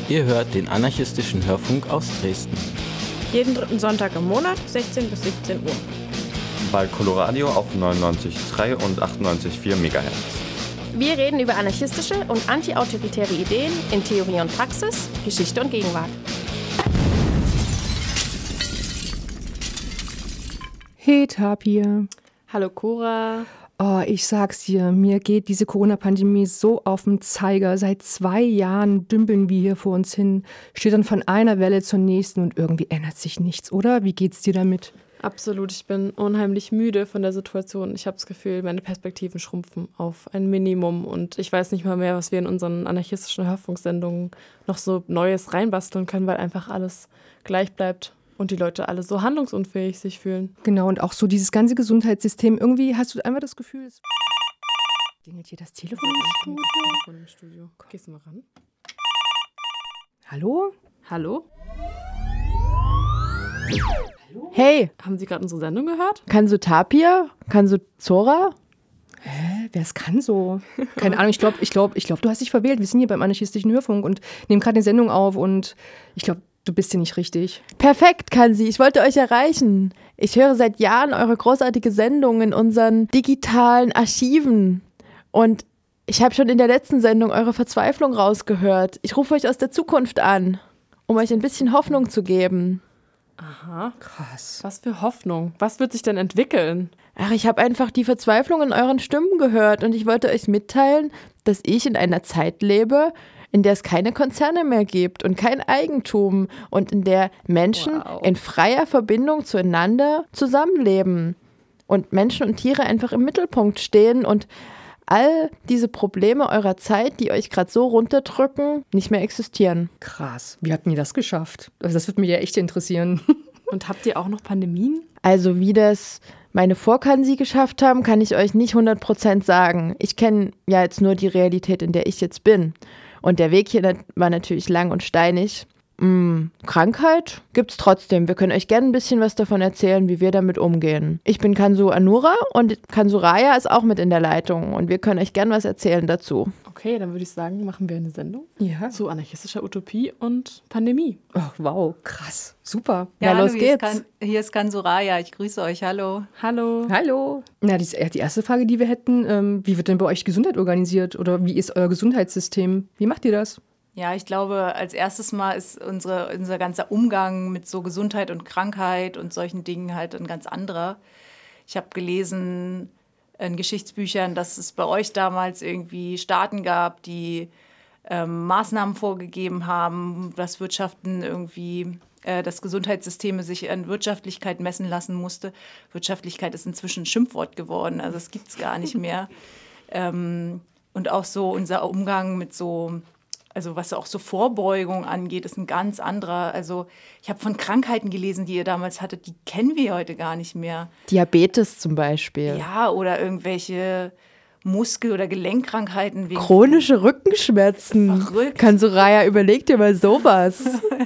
Ihr hört den anarchistischen Hörfunk aus Dresden. Jeden dritten Sonntag im Monat, 16 bis 17 Uhr. Bei Coloradio auf 99,3 und 98,4 MHz. Wir reden über anarchistische und antiautoritäre Ideen in Theorie und Praxis, Geschichte und Gegenwart. Hey Tapir. Hallo Cora. Oh, ich sag's dir, mir geht diese Corona-Pandemie so auf den Zeiger. Seit 2 Jahren dümpeln wir hier vor uns hin, steht dann von einer Welle zur nächsten und irgendwie ändert sich nichts, oder? Wie geht's dir damit? Absolut, ich bin unheimlich müde von der Situation. Ich habe das Gefühl, meine Perspektiven schrumpfen auf ein Minimum und ich weiß nicht mal mehr, was wir in unseren anarchistischen Hörfunksendungen noch so Neues reinbasteln können, weil einfach alles gleich bleibt und die Leute alle so handlungsunfähig sich fühlen. Genau, und auch so dieses ganze Gesundheitssystem, irgendwie hast du einfach das Gefühl, es klingelt hier das Telefon Im Studio. Gehst du mal ran? Hallo? Hallo? Hey, Haben Sie gerade unsere Sendung gehört? kannst du Tapir? Kannst du Zora? Wer es kann so? Keine Ahnung, ich glaube, du hast dich verwählt. Wir sind hier beim anarchistischen Hörfunk und nehmen gerade eine Sendung auf und ich glaube, du bist hier nicht richtig. Perfekt, Kansi. Ich wollte euch erreichen. Ich höre seit Jahren eure großartige Sendung in unseren digitalen Archiven. Und ich habe schon in der letzten Sendung eure Verzweiflung rausgehört. Ich rufe euch aus der Zukunft an, um euch ein bisschen Hoffnung zu geben. Aha. Krass. Was für Hoffnung. Was wird sich denn entwickeln? Ach, ich habe einfach die Verzweiflung in euren Stimmen gehört und ich wollte euch mitteilen, dass ich in einer Zeit lebe, in der es keine Konzerne mehr gibt und kein Eigentum und in der Menschen in freier Verbindung zueinander zusammenleben und Menschen und Tiere einfach im Mittelpunkt stehen und all diese Probleme eurer Zeit, die euch gerade so runterdrücken, nicht mehr existieren. Krass. Wie habt ihr das geschafft? Also das würde mich ja echt interessieren. Und habt ihr auch noch Pandemien? Also wie das meine Vorkansi geschafft haben, kann ich euch nicht 100% sagen. Ich kenne ja jetzt nur die Realität, in der ich jetzt bin. Und der Weg hier war natürlich lang und steinig. Krankheit gibt's trotzdem. Wir können euch gerne ein bisschen was davon erzählen, wie wir damit umgehen. Ich bin Kansu Anura und Kansu Raya ist auch mit in der Leitung und wir können euch gerne was erzählen dazu. Okay, dann würde ich sagen, machen wir eine Sendung Ja. zu anarchistischer Utopie und Pandemie. Oh, wow, krass. Super. Ja, hallo, los geht's. Hier ist Kansuraya, ich grüße euch, hallo. Hallo. Hallo. Na, die erste Frage, die wir hätten, wie wird denn bei euch Gesundheit organisiert? Oder wie ist euer Gesundheitssystem? Wie macht ihr das? Ja, ich glaube, als erstes Mal ist unser ganzer Umgang mit so Gesundheit und Krankheit und solchen Dingen halt ein ganz anderer. Ich habe gelesen in Geschichtsbüchern, dass es bei euch damals irgendwie Staaten gab, die Maßnahmen vorgegeben haben, dass Wirtschaften irgendwie dass Gesundheitssysteme sich an Wirtschaftlichkeit messen lassen musste. Wirtschaftlichkeit ist inzwischen ein Schimpfwort geworden, also das gibt es gar nicht mehr. Und auch so unser Umgang mit so, also was auch so Vorbeugung angeht, ist ein ganz anderer. Also ich habe von Krankheiten gelesen, die ihr damals hattet, die kennen wir heute gar nicht mehr. Diabetes zum Beispiel. Ja, oder irgendwelche Muskel- oder Gelenkkrankheiten. Chronische Rückenschmerzen. Verrückt. Kansu Raya, überleg dir mal sowas.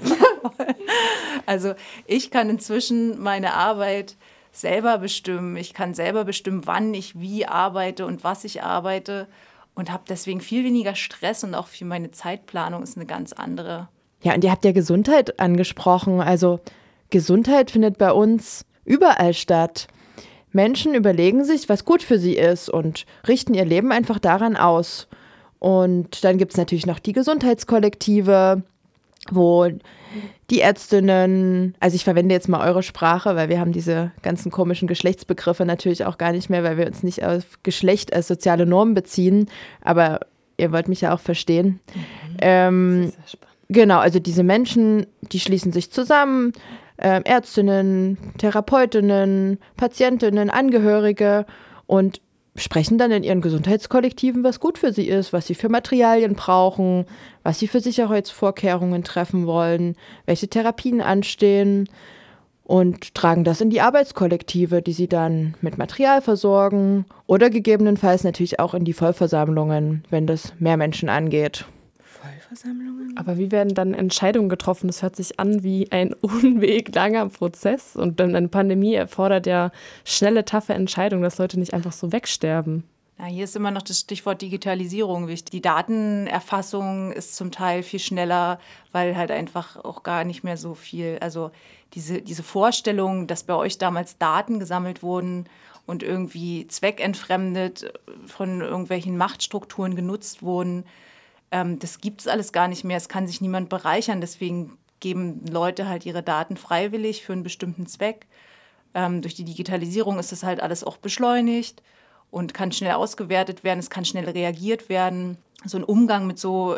Also ich kann inzwischen meine Arbeit selber bestimmen. Ich kann selber bestimmen, wann ich wie arbeite und was ich arbeite und habe deswegen viel weniger Stress und auch für meine Zeitplanung ist eine ganz andere. Ja, und ihr habt ja Gesundheit angesprochen. Also Gesundheit findet bei uns überall statt. Menschen überlegen sich, was gut für sie ist und richten ihr Leben einfach daran aus. Und dann gibt es natürlich noch die Gesundheitskollektive, wo die Ärztinnen, also ich verwende jetzt mal eure Sprache, weil wir haben diese ganzen komischen Geschlechtsbegriffe natürlich auch gar nicht mehr, weil wir uns nicht auf Geschlecht als soziale Norm beziehen, aber ihr wollt mich ja auch verstehen. Das ist sehr spannend. Genau, also diese Menschen, die schließen sich zusammen, Ärztinnen, Therapeutinnen, Patientinnen, Angehörige und sprechen dann in ihren Gesundheitskollektiven, was gut für sie ist, was sie für Materialien brauchen, was sie für Sicherheitsvorkehrungen treffen wollen, welche Therapien anstehen und tragen das in die Arbeitskollektive, die sie dann mit Material versorgen oder gegebenenfalls natürlich auch in die Vollversammlungen, wenn das mehr Menschen angeht. Vollversammlungen? Aber wie werden dann Entscheidungen getroffen? Das hört sich an wie ein unweglanger Prozess. Und dann eine Pandemie erfordert ja schnelle, taffe Entscheidungen, dass Leute nicht einfach so wegsterben. Ja, hier ist immer noch das Stichwort Digitalisierung wichtig. Die Datenerfassung ist zum Teil viel schneller, weil halt einfach auch gar nicht mehr so viel, also diese Vorstellung, dass bei euch damals Daten gesammelt wurden und irgendwie zweckentfremdet von irgendwelchen Machtstrukturen genutzt wurden, das gibt es alles gar nicht mehr. Es kann sich niemand bereichern. Deswegen geben Leute halt ihre Daten freiwillig für einen bestimmten Zweck. Durch die Digitalisierung ist das halt alles auch beschleunigt und kann schnell ausgewertet werden. Es kann schnell reagiert werden. So ein Umgang mit so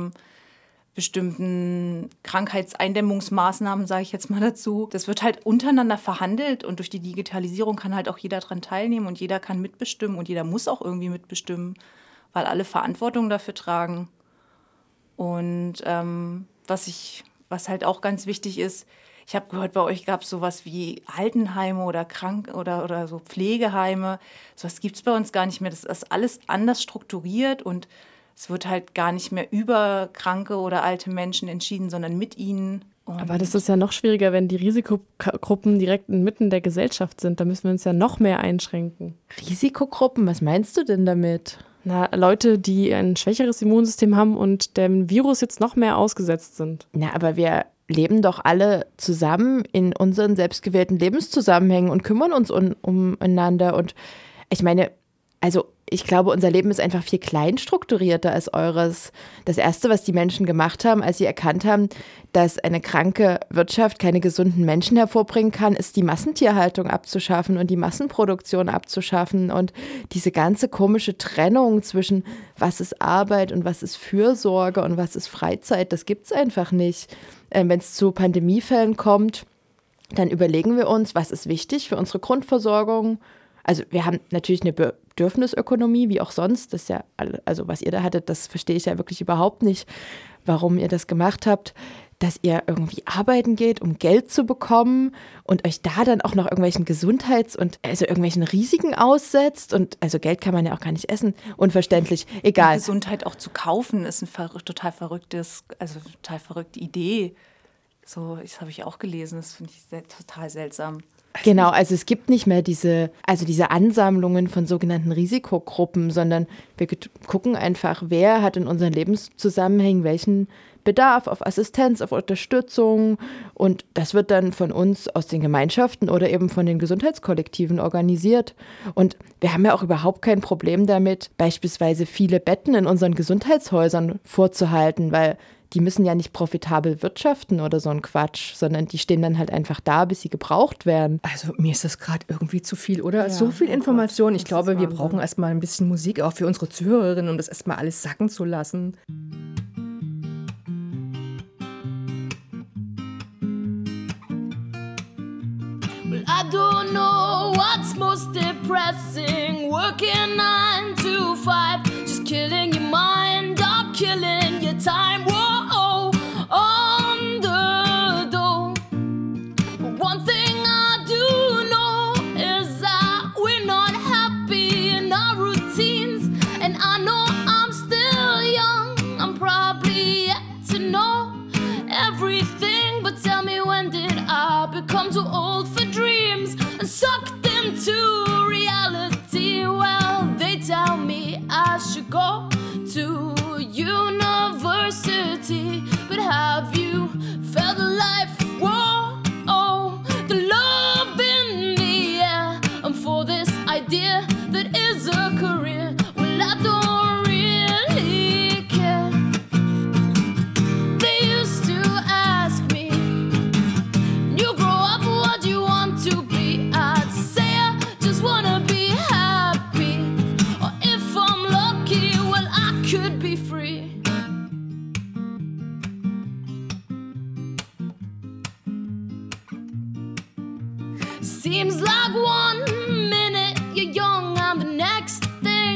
bestimmten Krankheitseindämmungsmaßnahmen, sage ich jetzt mal dazu. Das wird halt untereinander verhandelt und durch die Digitalisierung kann halt auch jeder daran teilnehmen und jeder kann mitbestimmen und jeder muss auch irgendwie mitbestimmen, weil alle Verantwortung dafür tragen. Und was halt auch ganz wichtig ist, ich habe gehört, bei euch gab es sowas wie Altenheime oder oder so Pflegeheime. Sowas gibt es bei uns gar nicht mehr. Das ist alles anders strukturiert und es wird halt gar nicht mehr über kranke oder alte Menschen entschieden, sondern mit ihnen. Aber das ist ja noch schwieriger, wenn die Risikogruppen direkt inmitten der Gesellschaft sind. Da müssen wir uns ja noch mehr einschränken. Risikogruppen, was meinst du denn damit? Na, Leute, die ein schwächeres Immunsystem haben und dem Virus jetzt noch mehr ausgesetzt sind. Na, aber wir leben doch alle zusammen in unseren selbstgewählten Lebenszusammenhängen und kümmern uns umeinander. Und ich meine, also ich glaube, unser Leben ist einfach viel kleinstrukturierter als eures. Das Erste, was die Menschen gemacht haben, als sie erkannt haben, dass eine kranke Wirtschaft keine gesunden Menschen hervorbringen kann, ist die Massentierhaltung abzuschaffen und die Massenproduktion abzuschaffen. Und diese ganze komische Trennung zwischen was ist Arbeit und was ist Fürsorge und was ist Freizeit, das gibt es einfach nicht. Wenn es zu Pandemiefällen kommt, dann überlegen wir uns, was ist wichtig für unsere Grundversorgung. Also wir haben natürlich eine Bedürfnisökonomie, wie auch sonst. Das ist ja, also was ihr da hattet, das verstehe ich ja wirklich überhaupt nicht, warum ihr das gemacht habt, dass ihr irgendwie arbeiten geht, um Geld zu bekommen und euch da dann auch noch irgendwelchen irgendwelchen Risiken aussetzt. Und also Geld kann man ja auch gar nicht essen. Unverständlich, egal. Die Gesundheit auch zu kaufen ist eine total verrückte Idee. So, das habe ich auch gelesen, das finde ich total seltsam. Genau, also es gibt nicht mehr diese Ansammlungen von sogenannten Risikogruppen, sondern wir gucken einfach, wer hat in unseren Lebenszusammenhängen welchen Bedarf auf Assistenz, auf Unterstützung und das wird dann von uns aus den Gemeinschaften oder eben von den Gesundheitskollektiven organisiert. Und wir haben ja auch überhaupt kein Problem damit, beispielsweise viele Betten in unseren Gesundheitshäusern vorzuhalten, weil die müssen ja nicht profitabel wirtschaften oder so ein Quatsch, sondern die stehen dann halt einfach da, bis sie gebraucht werden. Also mir ist das gerade irgendwie zu viel, oder? Ja, so viel Information. Ich glaube, wir brauchen erstmal ein bisschen Musik, auch für unsere Zuhörerinnen, um das erstmal alles sacken zu lassen. Well, I don't know what's most depressing. Working 9 to 5, just killing your mind or killing your time. Whoa, on the door. But one thing I do know is that we're not happy in our routines. And I know I'm still young. I'm probably yet to know everything. But tell me, when did I become too old for dreams and sucked into reality? Well, they tell me I should go to university, but have you felt life? Whoa, oh, the love in the air, and for this idea that is a career. Well, I don't really care. They used to ask me, you grow up, what do you want to be? I'd say I just wanna be happy, or if I'm lucky, well, I could be free. Seems like 1 minute you're young and the next thing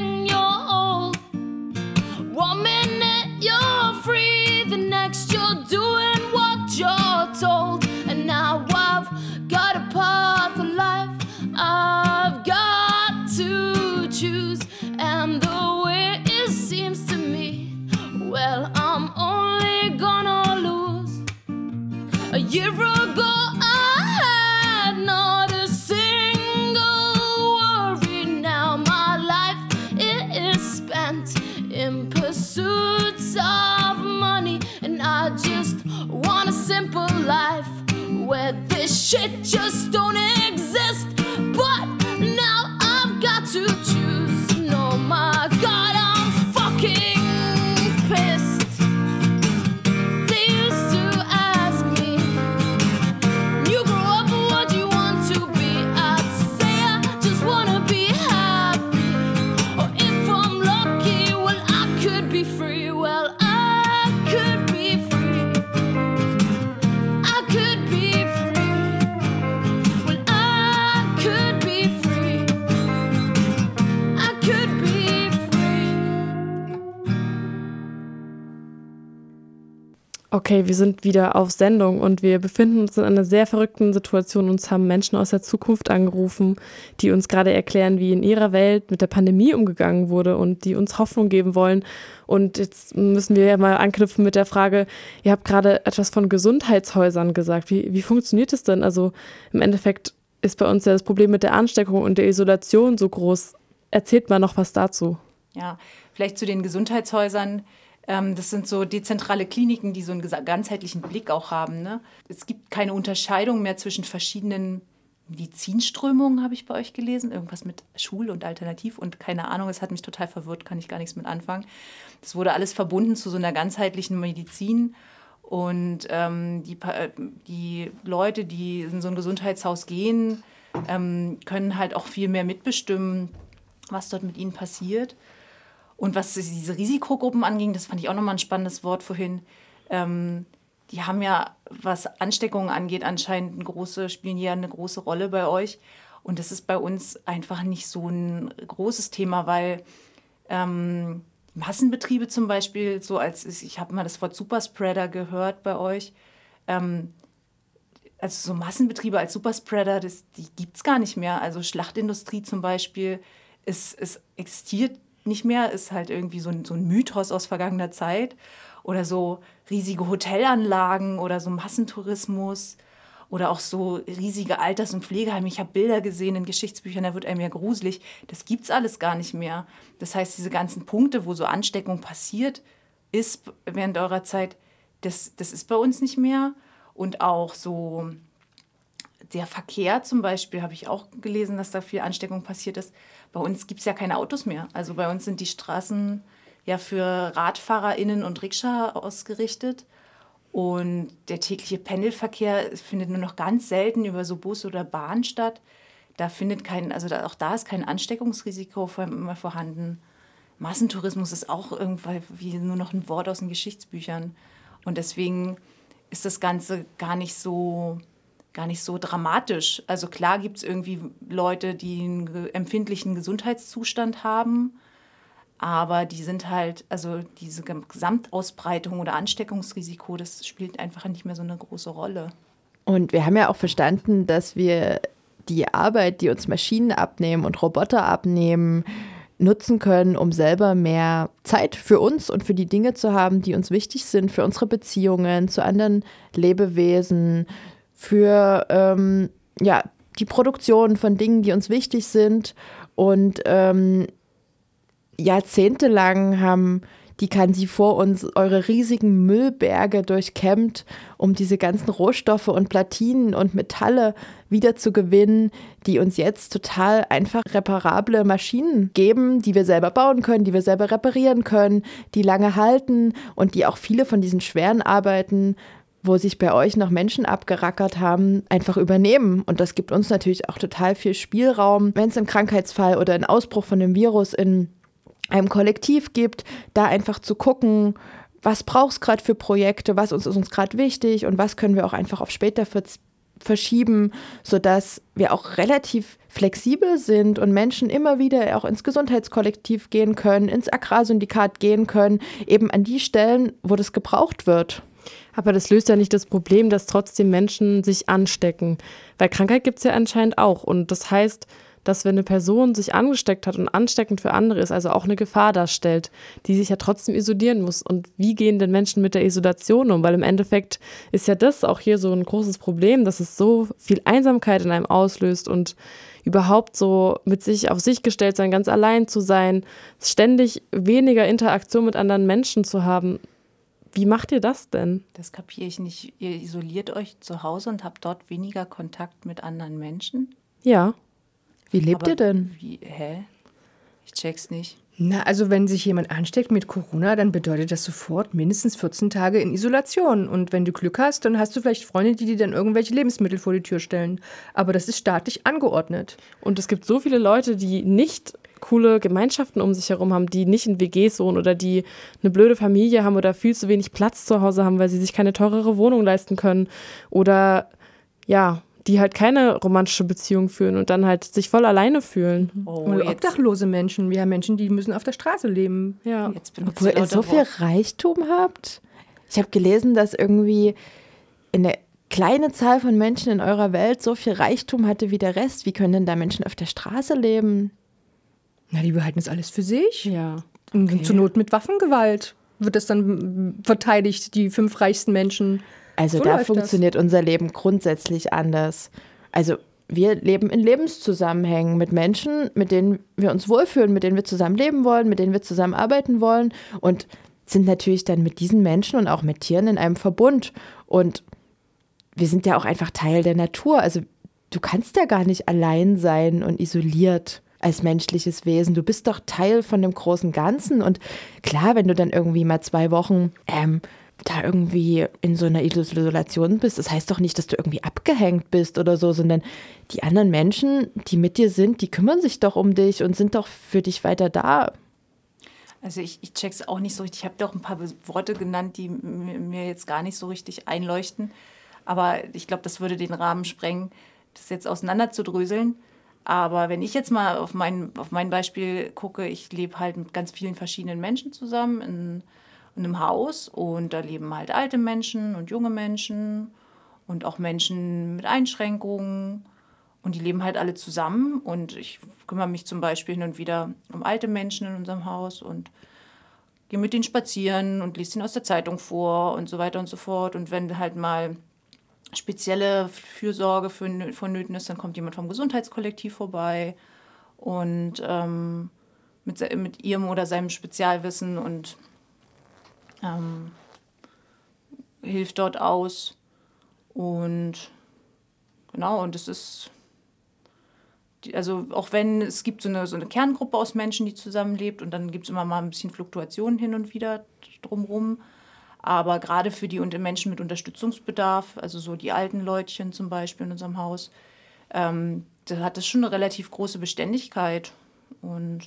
shit just don't exist. But now I've got to choose. No, my God, I'm fucking pissed. They used to ask me, you grow up, what you want to be? I'd say I just wanna be happy. Or if I'm lucky, well, I could be free. Well, I could be free. I could be free. Well, I could be free. I could be free. Okay, wir sind wieder auf Sendung und wir befinden uns in einer sehr verrückten Situation. Uns haben Menschen aus der Zukunft angerufen, die uns gerade erklären, wie in ihrer Welt mit der Pandemie umgegangen wurde und die uns Hoffnung geben wollen. Und jetzt müssen wir ja mal anknüpfen mit der Frage, ihr habt gerade etwas von Gesundheitshäusern gesagt. Wie funktioniert es denn? Also im Endeffekt ist bei uns ja das Problem mit der Ansteckung und der Isolation so groß. Erzählt mal noch was dazu. Ja, vielleicht zu den Gesundheitshäusern. Das sind so dezentrale Kliniken, die so einen ganzheitlichen Blick auch haben. Ne? Es gibt keine Unterscheidung mehr zwischen verschiedenen Medizinströmungen, habe ich bei euch gelesen. Irgendwas mit Schul- und Alternativ und keine Ahnung. Es hat mich total verwirrt, kann ich gar nichts mit anfangen. Das wurde alles verbunden zu so einer ganzheitlichen Medizin. Und die Leute, die in so ein Gesundheitshaus gehen, können halt auch viel mehr mitbestimmen, was dort mit ihnen passiert. Und was diese Risikogruppen anging, das fand ich auch nochmal ein spannendes Wort vorhin. Die haben ja, was Ansteckungen angeht, anscheinend spielen hier eine große Rolle bei euch. Und das ist bei uns einfach nicht so ein großes Thema, weil Massenbetriebe zum Beispiel, ich habe mal das Wort Superspreader gehört bei euch. Also so Massenbetriebe als Superspreader, die gibt es gar nicht mehr. Also Schlachtindustrie zum Beispiel, es existiert nicht mehr, ist halt irgendwie so ein Mythos aus vergangener Zeit. Oder so riesige Hotelanlagen oder so Massentourismus oder auch so riesige Alters- und Pflegeheime. Ich habe Bilder gesehen in Geschichtsbüchern, da wird einem ja gruselig. Das gibt's alles gar nicht mehr. Das heißt, diese ganzen Punkte, wo so Ansteckung passiert ist während eurer Zeit, das ist bei uns nicht mehr. Und auch so der Verkehr zum Beispiel, habe ich auch gelesen, dass da viel Ansteckung passiert ist. Bei uns gibt es ja keine Autos mehr. Also bei uns sind die Straßen ja für RadfahrerInnen und Rikscha ausgerichtet. Und der tägliche Pendelverkehr findet nur noch ganz selten über so Bus oder Bahn statt. Auch da ist kein Ansteckungsrisiko mehr vorhanden. Massentourismus ist auch irgendwie nur noch ein Wort aus den Geschichtsbüchern. Und deswegen ist das Ganze gar nicht so dramatisch. Also klar gibt es irgendwie Leute, die einen empfindlichen Gesundheitszustand haben, aber die sind halt, also diese Gesamtausbreitung oder Ansteckungsrisiko, das spielt einfach nicht mehr so eine große Rolle. Und wir haben ja auch verstanden, dass wir die Arbeit, die uns Maschinen abnehmen und Roboter abnehmen, nutzen können, um selber mehr Zeit für uns und für die Dinge zu haben, die uns wichtig sind, für unsere Beziehungen zu anderen Lebewesen, für die Produktion von Dingen, die uns wichtig sind. Und jahrzehntelang haben die Kansi vor uns eure riesigen Müllberge durchkämmt, um diese ganzen Rohstoffe und Platinen und Metalle wieder zu gewinnen, die uns jetzt total einfach reparable Maschinen geben, die wir selber bauen können, die wir selber reparieren können, die lange halten und die auch viele von diesen schweren Arbeiten, wo sich bei euch noch Menschen abgerackert haben, einfach übernehmen. Und das gibt uns natürlich auch total viel Spielraum, wenn es einen Krankheitsfall oder einen Ausbruch von dem Virus in einem Kollektiv gibt, da einfach zu gucken, was braucht es gerade für Projekte, was ist uns gerade wichtig und was können wir auch einfach auf später verschieben, sodass wir auch relativ flexibel sind und Menschen immer wieder auch ins Gesundheitskollektiv gehen können, ins Agrarsyndikat gehen können, eben an die Stellen, wo das gebraucht wird. Aber das löst ja nicht das Problem, dass trotzdem Menschen sich anstecken. Weil Krankheit gibt es ja anscheinend auch. Und das heißt, dass wenn eine Person sich angesteckt hat und ansteckend für andere ist, also auch eine Gefahr darstellt, die sich ja trotzdem isolieren muss. Und wie gehen denn Menschen mit der Isolation um? Weil im Endeffekt ist ja das auch hier so ein großes Problem, dass es so viel Einsamkeit in einem auslöst und überhaupt so mit sich auf sich gestellt sein, ganz allein zu sein, ständig weniger Interaktion mit anderen Menschen zu haben. wie macht ihr das denn? Das kapiere ich nicht. Ihr isoliert euch zu Hause und habt dort weniger Kontakt mit anderen Menschen? Ja. Wie lebt ihr denn? Hä? Ich check's nicht. Na, also wenn sich jemand ansteckt mit Corona, dann bedeutet das sofort mindestens 14 Tage in Isolation. Und wenn du Glück hast, dann hast du vielleicht Freunde, die dir dann irgendwelche Lebensmittel vor die Tür stellen. Aber das ist staatlich angeordnet. Und es gibt so viele Leute, die nicht coole Gemeinschaften um sich herum haben, die nicht in WGs wohnen oder die eine blöde Familie haben oder viel zu wenig Platz zu Hause haben, weil sie sich keine teurere Wohnung leisten können. Oder ja, die halt keine romantische Beziehung führen und dann halt sich voll alleine fühlen. Oder obdachlose Menschen. Wir haben Menschen, die müssen auf der Straße leben. Ja. Obwohl ihr so viel Reichtum habt. Ich habe gelesen, dass irgendwie eine kleine Zahl von Menschen in eurer Welt so viel Reichtum hatte wie der Rest. Wie können denn da Menschen auf der Straße leben? Na, die behalten das alles für sich. Ja. Und zur Not mit Waffengewalt wird das dann verteidigt, die 5 reichsten Menschen. Also So da läuft funktioniert unser Leben grundsätzlich anders. Also wir leben in Lebenszusammenhängen mit Menschen, mit denen wir uns wohlfühlen, mit denen wir zusammen leben wollen, mit denen wir zusammen arbeiten wollen und sind natürlich dann mit diesen Menschen und auch mit Tieren in einem Verbund. Und wir sind ja auch einfach Teil der Natur. Also du kannst ja gar nicht allein sein und isoliert als menschliches Wesen. Du bist doch Teil von dem großen Ganzen. Und klar, wenn du dann irgendwie mal 2 Wochen da irgendwie in so einer Isolation bist, das heißt doch nicht, dass du irgendwie abgehängt bist oder so, sondern die anderen Menschen, die mit dir sind, die kümmern sich doch um dich und sind doch für dich weiter da. Also ich check's auch nicht so richtig. Ich habe doch ein paar Worte genannt, die mir jetzt gar nicht so richtig einleuchten. Aber ich glaube, das würde den Rahmen sprengen, das jetzt auseinanderzudröseln. Aber wenn ich jetzt mal auf mein Beispiel gucke, ich lebe halt mit ganz vielen verschiedenen Menschen zusammen in einem Haus und da leben halt alte Menschen und junge Menschen und auch Menschen mit Einschränkungen und die leben halt alle zusammen und ich kümmere mich zum Beispiel hin und wieder um alte Menschen in unserem Haus und gehe mit denen spazieren und lese ihnen aus der Zeitung vor und so weiter und so fort und wenn halt mal spezielle Fürsorge vonnöten ist, dann kommt jemand vom Gesundheitskollektiv vorbei und mit ihrem oder seinem Spezialwissen und hilft dort aus und genau, und es ist, also auch wenn es gibt so eine Kerngruppe aus Menschen, die zusammenlebt und dann gibt es immer mal ein bisschen Fluktuationen hin und wieder drumherum, aber gerade für die Menschen mit Unterstützungsbedarf, also so die alten Leutchen zum Beispiel in unserem Haus, da hat es schon eine relativ große Beständigkeit und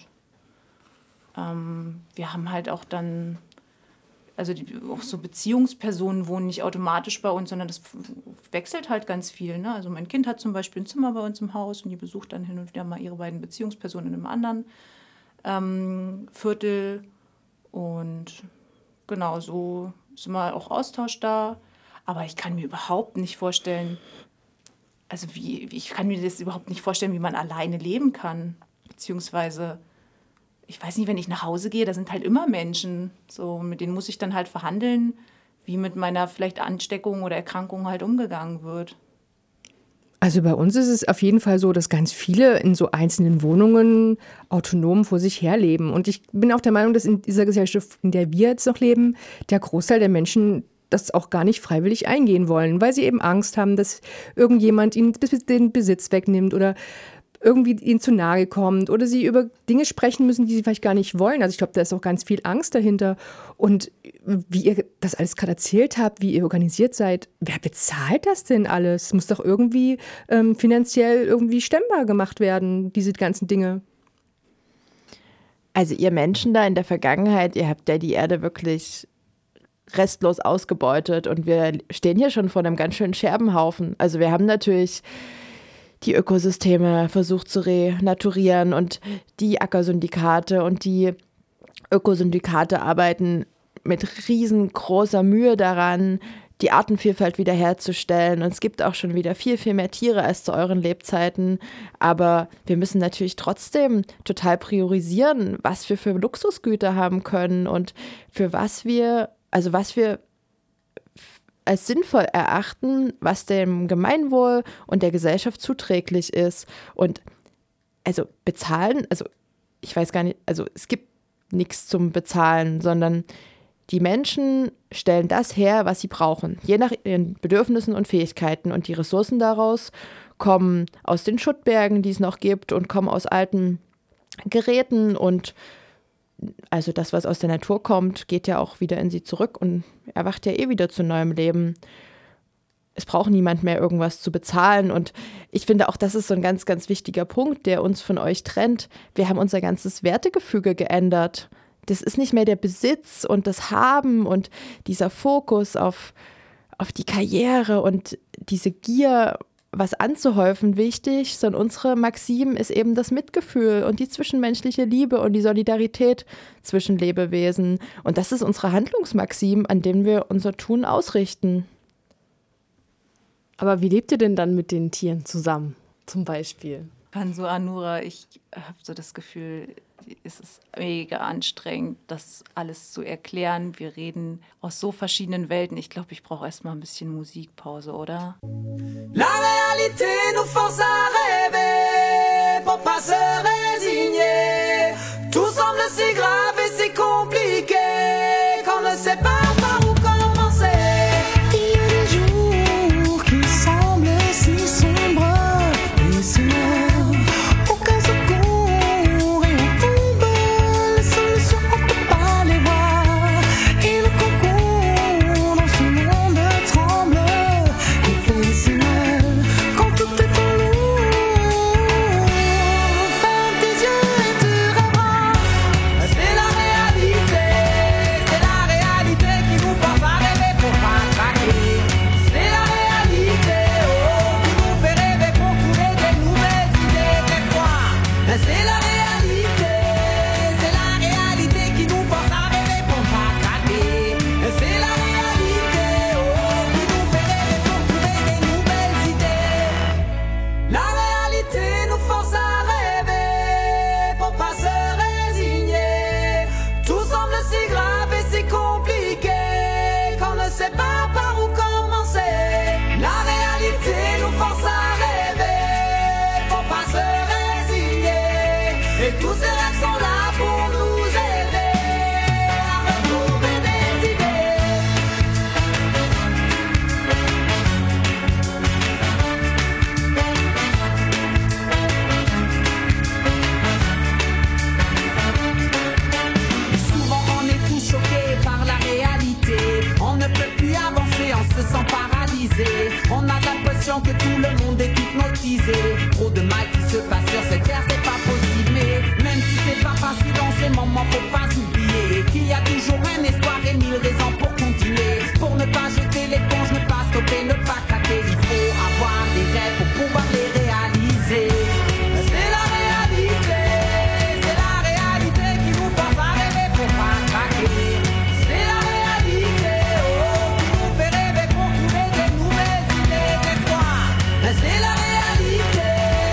wir haben halt auch dann also auch so Beziehungspersonen wohnen nicht automatisch bei uns, sondern das wechselt halt ganz viel. Ne? Also mein Kind hat zum Beispiel ein Zimmer bei uns im Haus und die besucht dann hin und wieder mal ihre beiden Beziehungspersonen in einem anderen Viertel. Und genau, so ist immer auch Austausch da. Aber ich kann mir überhaupt nicht vorstellen, also ich kann mir das überhaupt nicht vorstellen, wie man alleine leben kann. Beziehungsweise ich weiß nicht, wenn ich nach Hause gehe, da sind halt immer Menschen, so, mit denen muss ich dann halt verhandeln, wie mit meiner vielleicht Ansteckung oder Erkrankung halt umgegangen wird. Also bei uns ist es auf jeden Fall so, dass ganz viele in so einzelnen Wohnungen autonom vor sich herleben. Und ich bin auch der Meinung, dass in dieser Gesellschaft, in der wir jetzt noch leben, der Großteil der Menschen das auch gar nicht freiwillig eingehen wollen, weil sie eben Angst haben, dass irgendjemand ihnen den Besitz wegnimmt oder irgendwie ihnen zu nahe kommt oder sie über Dinge sprechen müssen, die sie vielleicht gar nicht wollen. Also ich glaube, da ist auch ganz viel Angst dahinter. Und wie ihr das alles gerade erzählt habt, wie ihr organisiert seid, wer bezahlt das denn alles? Muss doch irgendwie finanziell irgendwie stemmbar gemacht werden, diese ganzen Dinge. Also ihr Menschen da in der Vergangenheit, ihr habt ja die Erde wirklich restlos ausgebeutet und wir stehen hier schon vor einem ganz schönen Scherbenhaufen. Also wir haben natürlich die Ökosysteme versucht zu renaturieren und die Ackersyndikate und die Ökosyndikate arbeiten mit riesengroßer Mühe daran, die Artenvielfalt wiederherzustellen. Und es gibt auch schon wieder viel, viel mehr Tiere als zu euren Lebzeiten. Aber wir müssen natürlich trotzdem total priorisieren, was wir für Luxusgüter haben können und für was wir als sinnvoll erachten, was dem Gemeinwohl und der Gesellschaft zuträglich ist. Und also bezahlen, also ich weiß gar nicht, also es gibt nichts zum Bezahlen, sondern Die Menschen stellen das her, was sie brauchen, je nach ihren Bedürfnissen und Fähigkeiten. Und die Ressourcen daraus kommen aus den Schuttbergen, die es noch gibt, und kommen aus alten Geräten. Und also das, was aus der Natur kommt, geht ja auch wieder in sie zurück und erwacht ja wieder zu neuem Leben. Es braucht niemand mehr, irgendwas zu bezahlen. Und ich finde auch, das ist so ein ganz, ganz wichtiger Punkt, der uns von euch trennt. Wir haben unser ganzes Wertegefüge geändert. Das ist nicht mehr der Besitz und das Haben und dieser Fokus auf die Karriere und diese Gier, was anzuhäufen, wichtig, sondern unsere Maxim ist eben das Mitgefühl und die zwischenmenschliche Liebe und die Solidarität zwischen Lebewesen. Und das ist unsere Handlungsmaxim, an denen wir unser Tun ausrichten. Aber wie lebt ihr denn dann mit den Tieren zusammen, zum Beispiel? Kansu Anura, ich habe so das Gefühl, es ist mega anstrengend, das alles zu erklären. Wir reden aus so verschiedenen Welten. Ich glaube, ich brauche erstmal ein bisschen Musikpause, oder? La réalité nous force à rêver pour pas se résigner. Tout semble si grave et si compliqué qu'on ne sait pas par où commencer. Il y a des jours qui semblent si sombres et si noirs. Au cas où court et on tombe, les solutions on peut pas les voir. Et le concours dans ce monde tremble et fait si mal quand tout est en lourd. Ferme tes yeux et tu rêveras. C'est la réalité qui nous force à rêver pour pas craquer. C'est la réalité, oh, qui nous fait rêver pour trouver des nouvelles idées des fois. C'est la réalité qui nous force à rêver pour pas craquer. C'est la réalité, oh, qui nous fait rêver pour trouver des nouvelles idées. La réalité nous force à rêver pour pas se résigner. Tout semble si grave et si compliqué qu'on ne sait pas par où commencer. La réalité nous force à rêver pour pas se résigner. Et tous ces rêves sont là pour nous aider à retrouver des idées. Souvent on est tout choqué par la réalité. On ne peut plus avancer, on se sent paralysé. On a l'impression que tout le monde est hypnotisé. Trop de mal qui se passe sur cette terre, c'est pas possible. Mais même si c'est pas facile dans ces moments, faut pas oublier qu'il y a toujours un espoir et 1000 raisons pour continuer. Pour ne pas jeter l'éponge, ne pas stopper, ne pas craquer. Il faut avoir des rêves pour pouvoir les réaliser. C'est la réalité qui nous force à rêver pour pas craquer. C'est la réalité, oh, qui nous fait rêver pour trouver des nouvelles idées des fois. C'est la réalité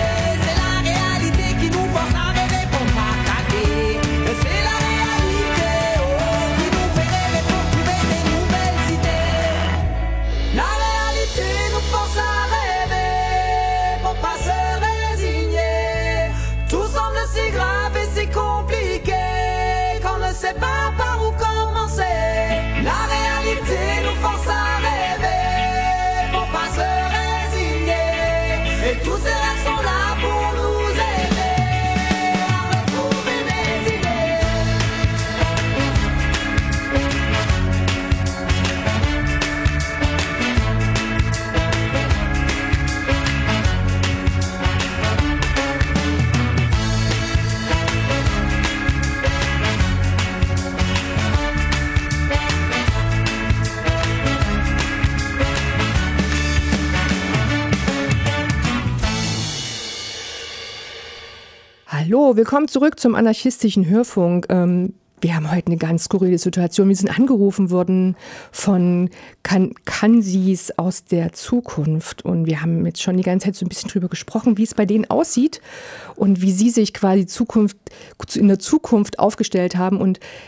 qui nous force à rêver pour pas craquer. C'est la réalité, oh, qui nous fait rêver pour trouver des nouvelles idées. La réalité nous force à rêver pour pas se résigner. Tout semble si grave et si compliqué qu'on ne sait pas par où commencer. La réalité nous force à rêver pour pas se résigner. Et tous ces rêves sont là pour nous aider à retrouver des idées. Hallo, willkommen zurück zum anarchistischen Hörfunk. Wir haben heute eine ganz skurrile Situation. Wir sind angerufen worden von Kansis aus der Zukunft. Und wir haben jetzt schon die ganze Zeit so ein bisschen drüber gesprochen, wie es bei denen aussieht und wie sie sich quasi in der Zukunft aufgestellt haben. Und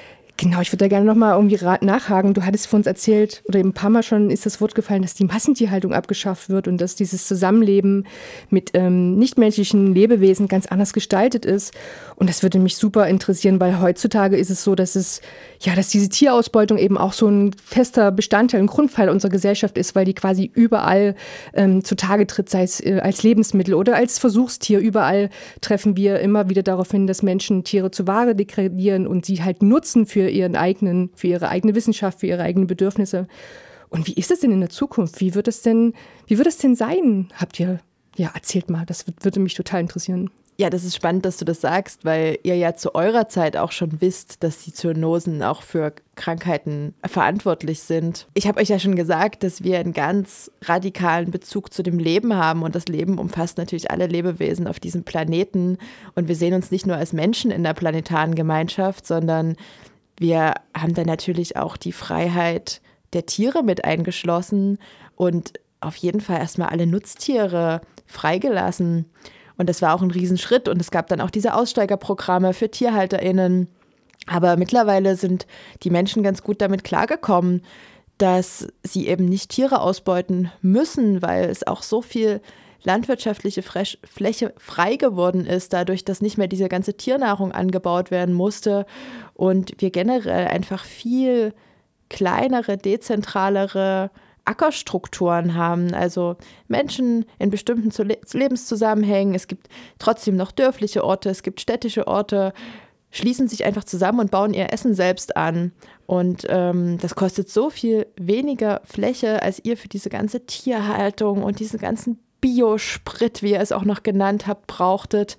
Genau, ich würde da gerne nochmal irgendwie nachhaken. Du hattest vor uns erzählt, oder eben ein paar Mal schon ist das Wort gefallen, dass die Massentierhaltung abgeschafft wird und dass dieses Zusammenleben mit nichtmenschlichen Lebewesen ganz anders gestaltet ist. Und das würde mich super interessieren, weil heutzutage ist es so, dass diese Tierausbeutung eben auch so ein fester Bestandteil, ein Grundpfeiler unserer Gesellschaft ist, weil die quasi überall zutage tritt, sei es als Lebensmittel oder als Versuchstier. Überall treffen wir immer wieder darauf hin, dass Menschen Tiere zu Ware degradieren und sie halt nutzen für ihre eigene Wissenschaft, für ihre eigenen Bedürfnisse. Und wie ist es denn in der Zukunft? Wie wird es denn sein? Erzählt mal, das würde mich total interessieren. Ja, das ist spannend, dass du das sagst, weil ihr ja zu eurer Zeit auch schon wisst, dass die Zoonosen auch für Krankheiten verantwortlich sind. Ich habe euch ja schon gesagt, dass wir einen ganz radikalen Bezug zu dem Leben haben und das Leben umfasst natürlich alle Lebewesen auf diesem Planeten und wir sehen uns nicht nur als Menschen in der planetaren Gemeinschaft, sondern wir haben da natürlich auch die Freiheit der Tiere mit eingeschlossen und auf jeden Fall erstmal alle Nutztiere freigelassen. Und das war auch ein Riesenschritt und es gab dann auch diese Aussteigerprogramme für TierhalterInnen. Aber mittlerweile sind die Menschen ganz gut damit klargekommen, dass sie eben nicht Tiere ausbeuten müssen, weil es auch so viel landwirtschaftliche Fläche frei geworden ist, dadurch, dass nicht mehr diese ganze Tiernahrung angebaut werden musste und wir generell einfach viel kleinere, dezentralere Ackerstrukturen haben, also Menschen in bestimmten Lebenszusammenhängen. Es gibt trotzdem noch dörfliche Orte, es gibt städtische Orte, schließen sich einfach zusammen und bauen ihr Essen selbst an. Und das kostet so viel weniger Fläche, als ihr für diese ganze Tierhaltung und diesen ganzen Biosprit, wie ihr es auch noch genannt habt, brauchtet.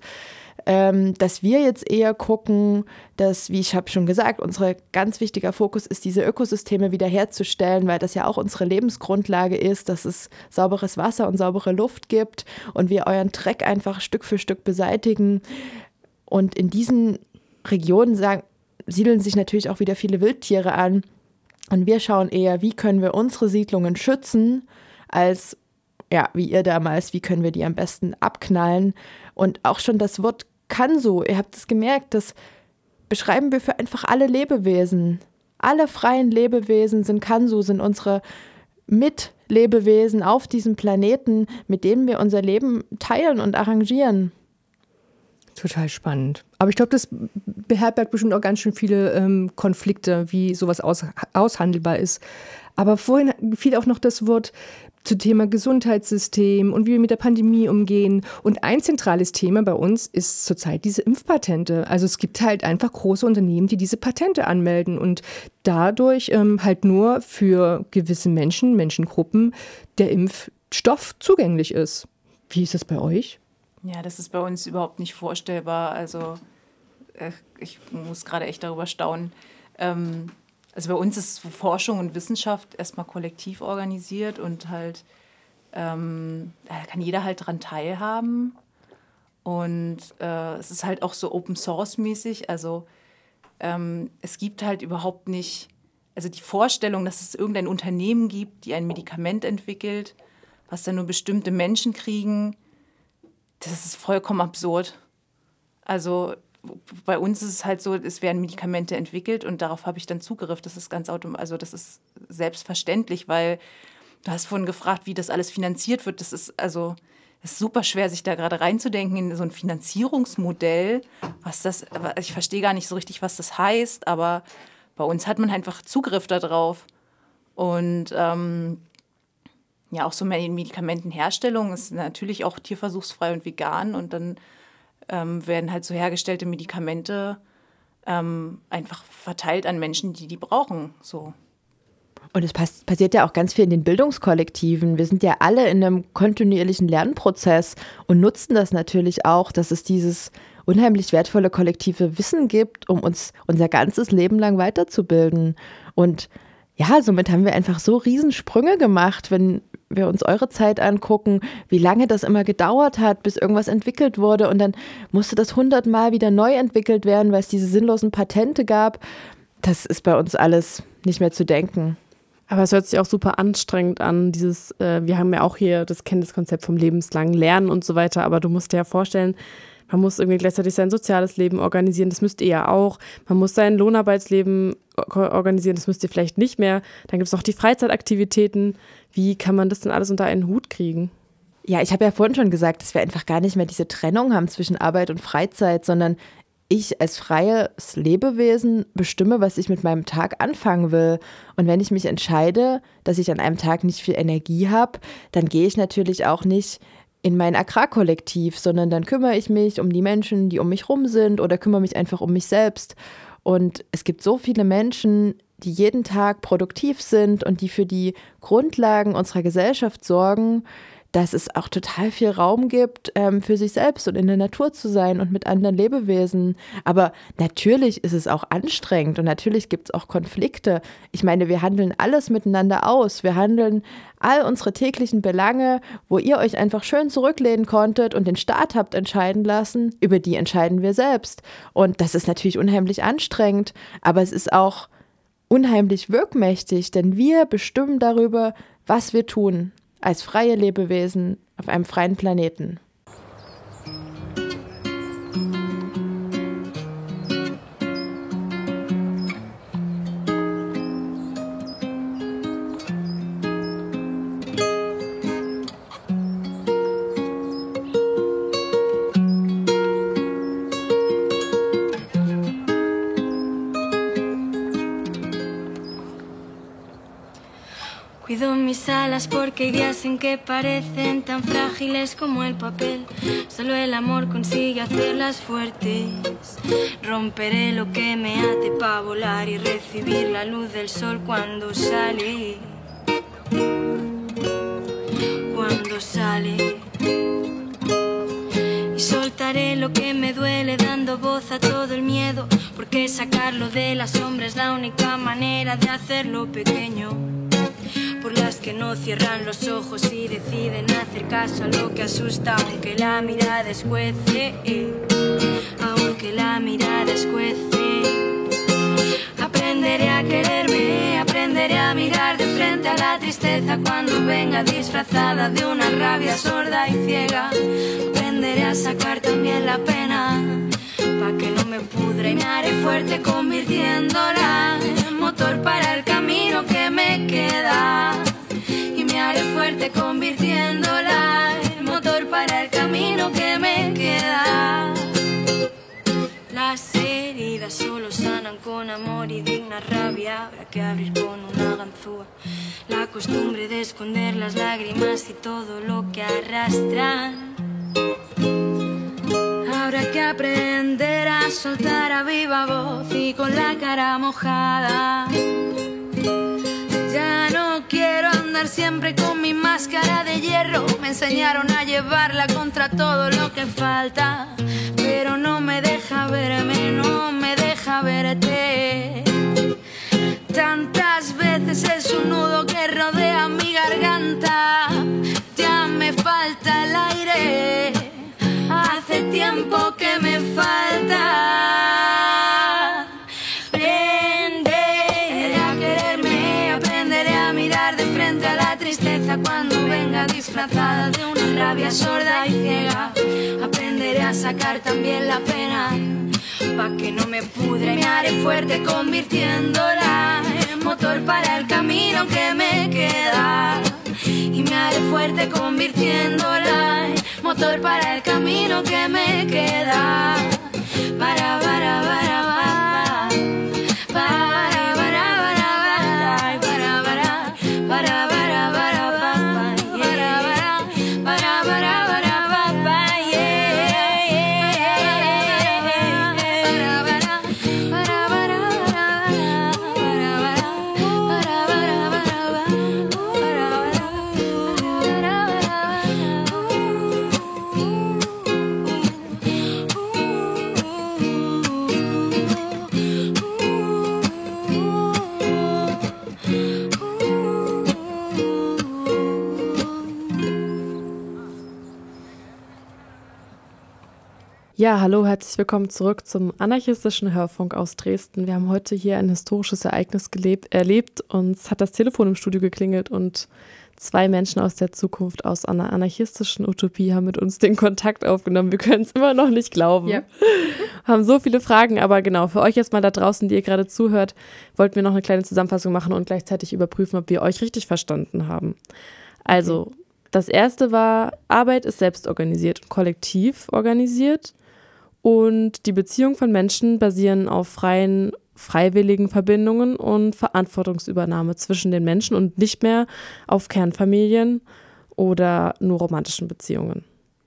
Dass wir jetzt eher gucken, dass, wie ich habe schon gesagt, unser ganz wichtiger Fokus ist, diese Ökosysteme wiederherzustellen, weil das ja auch unsere Lebensgrundlage ist, dass es sauberes Wasser und saubere Luft gibt und wir euren Dreck einfach Stück für Stück beseitigen. Und in diesen Regionen siedeln sich natürlich auch wieder viele Wildtiere an. Und wir schauen eher, wie können wir unsere Siedlungen schützen, als wie ihr damals, wie können wir die am besten abknallen. Und auch schon das Wort Kanso, ihr habt es gemerkt, das beschreiben wir für einfach alle Lebewesen. Alle freien Lebewesen sind Kanso, sind unsere Mitlebewesen auf diesem Planeten, mit denen wir unser Leben teilen und arrangieren. Total spannend. Aber ich glaube, das beherbergt bestimmt auch ganz schön viele Konflikte, wie sowas aushandelbar ist. Aber vorhin fiel auch noch das Wort zum Thema Gesundheitssystem und wie wir mit der Pandemie umgehen. Und ein zentrales Thema bei uns ist zurzeit diese Impfpatente. Also es gibt halt einfach große Unternehmen, die diese Patente anmelden und dadurch halt nur für gewisse Menschengruppen der Impfstoff zugänglich ist. Wie ist das bei euch? Ja, das ist bei uns überhaupt nicht vorstellbar. Also ich muss gerade echt darüber staunen. Also bei uns ist Forschung und Wissenschaft erstmal kollektiv organisiert und halt da kann jeder halt dran teilhaben. Und es ist halt auch so Open-Source-mäßig. Also es gibt halt überhaupt nicht, also die Vorstellung, dass es irgendein Unternehmen gibt, die ein Medikament entwickelt, was dann nur bestimmte Menschen kriegen, das ist vollkommen absurd. Also bei uns ist es halt so, es werden Medikamente entwickelt und darauf habe ich dann Zugriff. Das ist das ist selbstverständlich, weil du hast vorhin gefragt, wie das alles finanziert wird. Es ist super schwer, sich da gerade reinzudenken in so ein Finanzierungsmodell. Ich verstehe gar nicht so richtig, was das heißt, aber bei uns hat man einfach Zugriff darauf. Und auch so Medikamentenherstellung ist natürlich auch tierversuchsfrei und vegan und dann werden halt so hergestellte Medikamente einfach verteilt an Menschen, die brauchen. So. Und es passiert ja auch ganz viel in den Bildungskollektiven. Wir sind ja alle in einem kontinuierlichen Lernprozess und nutzen das natürlich auch, dass es dieses unheimlich wertvolle kollektive Wissen gibt, um uns unser ganzes Leben lang weiterzubilden. Und ja, somit haben wir einfach so Riesensprünge gemacht, wenn wir uns eure Zeit angucken, wie lange das immer gedauert hat, bis irgendwas entwickelt wurde und dann musste das 100-mal wieder neu entwickelt werden, weil es diese sinnlosen Patente gab. Das ist bei uns alles nicht mehr zu denken. Aber es hört sich auch super anstrengend an, wir haben ja auch hier das Konzept vom lebenslangen Lernen und so weiter, aber du musst dir ja vorstellen, Man muss irgendwie gleichzeitig sein soziales Leben organisieren, das müsst ihr ja auch. Man muss sein Lohnarbeitsleben organisieren, das müsst ihr vielleicht nicht mehr. Dann gibt es noch die Freizeitaktivitäten. Wie kann man das denn alles unter einen Hut kriegen? Ja, ich habe ja vorhin schon gesagt, dass wir einfach gar nicht mehr diese Trennung haben zwischen Arbeit und Freizeit, sondern ich als freies Lebewesen bestimme, was ich mit meinem Tag anfangen will. Und wenn ich mich entscheide, dass ich an einem Tag nicht viel Energie habe, dann gehe ich natürlich auch nicht in mein Agrarkollektiv, sondern dann kümmere ich mich um die Menschen, die um mich rum sind oder kümmere mich einfach um mich selbst. Und es gibt so viele Menschen, die jeden Tag produktiv sind und die für die Grundlagen unserer Gesellschaft sorgen, dass es auch total viel Raum gibt, für sich selbst und in der Natur zu sein und mit anderen Lebewesen. Aber natürlich ist es auch anstrengend und natürlich gibt es auch Konflikte. Ich meine, wir handeln alles miteinander aus. Wir handeln all unsere täglichen Belange, wo ihr euch einfach schön zurücklehnen konntet und den Staat habt entscheiden lassen, über die entscheiden wir selbst. Und das ist natürlich unheimlich anstrengend, aber es ist auch unheimlich wirkmächtig, denn wir bestimmen darüber, was wir tun. Als freie Lebewesen auf einem freien Planeten. Cuido mis alas porque hay días en que parecen tan frágiles como el papel. Solo el amor consigue hacerlas fuertes. Romperé lo que me ate para volar y recibir la luz del sol cuando sale. Cuando sale. Y soltaré lo que me duele dando voz a todo el miedo, porque sacarlo de la sombra es la única manera de hacerlo pequeño. Por las que no cierran los ojos y deciden hacer caso a lo que asusta, aunque la mirada escuece, aunque la mirada escuece. Aprenderé a quererme, aprenderé a mirar de frente a la tristeza cuando venga disfrazada de una rabia sorda y ciega. Aprenderé a sacar también la pena, pa' que no me pudra y me haré fuerte convirtiéndola en motor para el camino que me queda. Y me haré fuerte convirtiéndola en motor para el camino que me queda. Las heridas solo sanan con amor y digna rabia. Habrá que abrir con una ganzúa la costumbre de esconder las lágrimas y todo lo que arrastran. Habrá que aprender a soltar a viva voz y con la cara mojada. Ya no quiero andar siempre con mi máscara de hierro. Me enseñaron a llevarla contra todo lo que falta, pero no me deja verme, no me deja verte. Tantas veces es un nudo que rodea mi garganta. Ya me falta el aire, hace tiempo que me falta. Aprenderé a quererme, aprenderé a mirar de frente a la tristeza cuando venga disfrazada de una rabia sorda y ciega. Aprenderé a sacar también la pena, pa' que no me pudra y me haré fuerte convirtiéndola en motor para el camino que me queda. Y me haré fuerte convirtiéndola en motor para el camino que me queda. Para, para, para, para, para, para, para, para, para, para, para, Ja, hallo, herzlich willkommen zurück zum anarchistischen Hörfunk aus Dresden. Wir haben heute hier ein historisches Ereignis erlebt. Uns hat das Telefon im Studio geklingelt und 2 Menschen aus der Zukunft aus einer anarchistischen Utopie haben mit uns den Kontakt aufgenommen. Wir können es immer noch nicht glauben. Ja. Haben so viele Fragen, aber genau, für euch jetzt mal da draußen, die ihr gerade zuhört, wollten wir noch eine kleine Zusammenfassung machen und gleichzeitig überprüfen, ob wir euch richtig verstanden haben. Also, das erste war, Arbeit ist selbst organisiert und kollektiv organisiert und die Beziehungen von Menschen basieren auf freiwilligen Verbindungen und Verantwortungsübernahme zwischen den Menschen und nicht mehr auf Kernfamilien oder nur romantischen Beziehungen.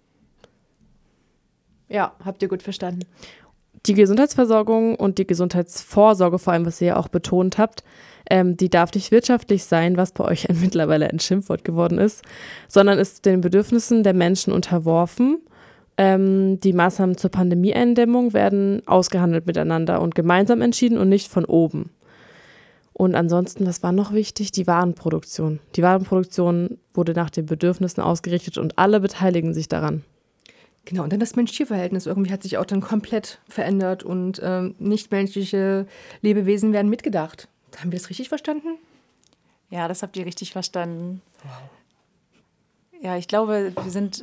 Ja, habt ihr gut verstanden. Die Gesundheitsversorgung und die Gesundheitsvorsorge, vor allem, was ihr ja auch betont habt, die darf nicht wirtschaftlich sein, was bei euch mittlerweile ein Schimpfwort geworden ist, sondern ist den Bedürfnissen der Menschen unterworfen. Die Maßnahmen zur Pandemieeindämmung werden ausgehandelt miteinander und gemeinsam entschieden und nicht von oben. Und ansonsten, was war noch wichtig? Die Warenproduktion. Die Warenproduktion wurde nach den Bedürfnissen ausgerichtet und alle beteiligen sich daran. Genau, und dann das Mensch-Tier-Verhältnis irgendwie hat sich auch dann komplett verändert und nichtmenschliche Lebewesen werden mitgedacht. Haben wir das richtig verstanden? Ja, das habt ihr richtig verstanden. Wow. Ja, ich glaube, wir sind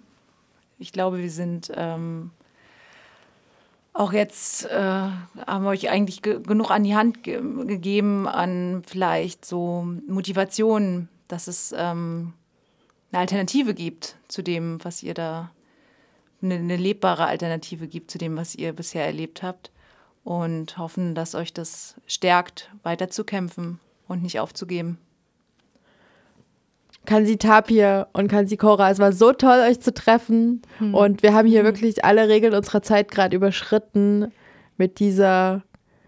auch jetzt, haben wir euch eigentlich genug an die Hand gegeben an vielleicht so Motivationen, dass es eine Alternative gibt zu dem, was ihr da, eine lebbare Alternative gibt zu dem, was ihr bisher erlebt habt. Und hoffen, dass euch das stärkt, weiter zu kämpfen und nicht aufzugeben. Kansi Tapir und Kansi Cora, es war so toll, euch zu treffen. Und wir haben hier wirklich alle Regeln unserer Zeit gerade überschritten mit diesem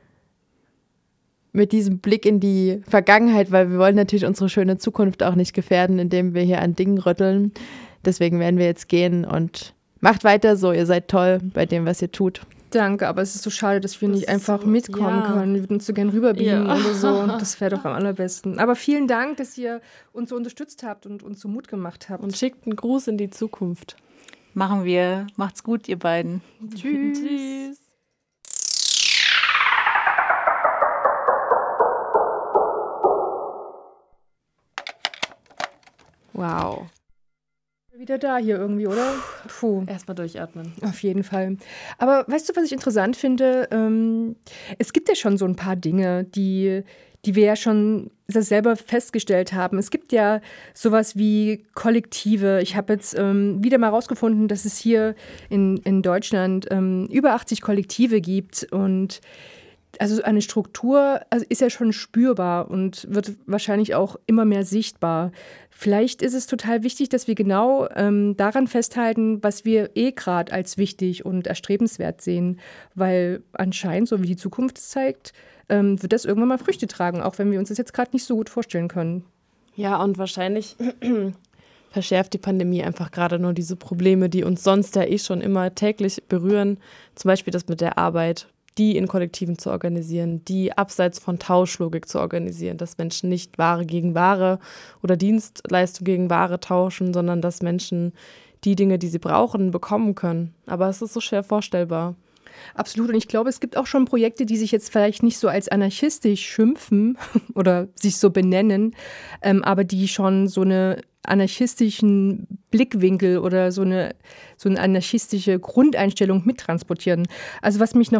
Blick in die Vergangenheit, weil wir wollen natürlich unsere schöne Zukunft auch nicht gefährden, indem wir hier an Dingen rütteln. Deswegen werden wir jetzt gehen und macht weiter so, ihr seid toll bei dem, was ihr tut. Danke, aber es ist so schade, dass wir nicht einfach mitkommen können. Wir würden uns so gern rüberbeamen oder so. Das wäre doch am allerbesten. Aber vielen Dank, dass ihr uns so unterstützt habt und uns so Mut gemacht habt. Und schickt einen Gruß in die Zukunft. Machen wir. Macht's gut, ihr beiden. Tschüss. Tschüss. Wow. Wieder da hier irgendwie, oder? Puh. Erstmal durchatmen. Auf jeden Fall. Aber weißt du, was ich interessant finde? Es gibt ja schon so ein paar Dinge, die wir ja schon selber festgestellt haben. Es gibt ja sowas wie Kollektive. Ich habe jetzt wieder mal rausgefunden, dass es hier in Deutschland über 80 Kollektive gibt und also eine Struktur ist ja schon spürbar und wird wahrscheinlich auch immer mehr sichtbar. Vielleicht ist es total wichtig, dass wir genau daran festhalten, was wir gerade als wichtig und erstrebenswert sehen. Weil anscheinend, so wie die Zukunft es zeigt, wird das irgendwann mal Früchte tragen, auch wenn wir uns das jetzt gerade nicht so gut vorstellen können. Ja, und wahrscheinlich verschärft die Pandemie einfach gerade nur diese Probleme, die uns sonst ja schon immer täglich berühren. Zum Beispiel das mit der Arbeit, die in Kollektiven zu organisieren, die abseits von Tauschlogik zu organisieren, dass Menschen nicht Ware gegen Ware oder Dienstleistung gegen Ware tauschen, sondern dass Menschen die Dinge, die sie brauchen, bekommen können. Aber es ist so schwer vorstellbar. Absolut. Und ich glaube, es gibt auch schon Projekte, die sich jetzt vielleicht nicht so als anarchistisch schimpfen oder sich so benennen, aber die schon so eine anarchistischen Blickwinkel oder so eine anarchistische Grundeinstellung mittransportieren. Also was mich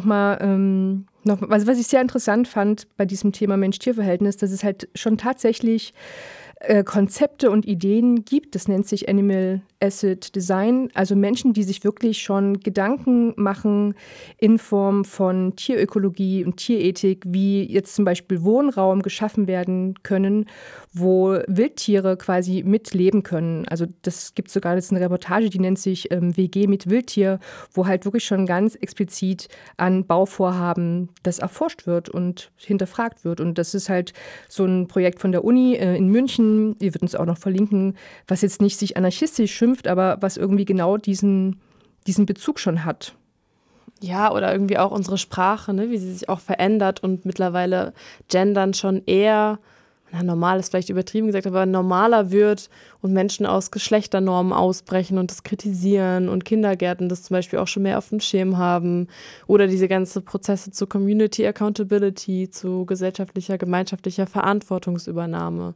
was ich sehr interessant fand bei diesem Thema Mensch-Tier-Verhältnis, dass es halt schon tatsächlich Konzepte und Ideen gibt. Das nennt sich Animal Asset Design. Also Menschen, die sich wirklich schon Gedanken machen in Form von Tierökologie und Tierethik, wie jetzt zum Beispiel Wohnraum geschaffen werden können, wo Wildtiere quasi mitleben können. Also das gibt sogar jetzt eine Reportage, die nennt sich WG mit Wildtier, wo halt wirklich schon ganz explizit an Bauvorhaben das erforscht wird und hinterfragt wird. Und das ist halt so ein Projekt von der Uni in München. Wir würden es auch noch verlinken, was jetzt nicht sich anarchistisch schimpft, aber was irgendwie genau diesen Bezug schon hat. Ja, oder irgendwie auch unsere Sprache, ne, wie sie sich auch verändert und mittlerweile gendern schon eher, normal ist vielleicht übertrieben gesagt, aber normaler wird und Menschen aus Geschlechternormen ausbrechen und das kritisieren und Kindergärten das zum Beispiel auch schon mehr auf dem Schirm haben oder diese ganzen Prozesse zu Community Accountability, zu gesellschaftlicher, gemeinschaftlicher Verantwortungsübernahme.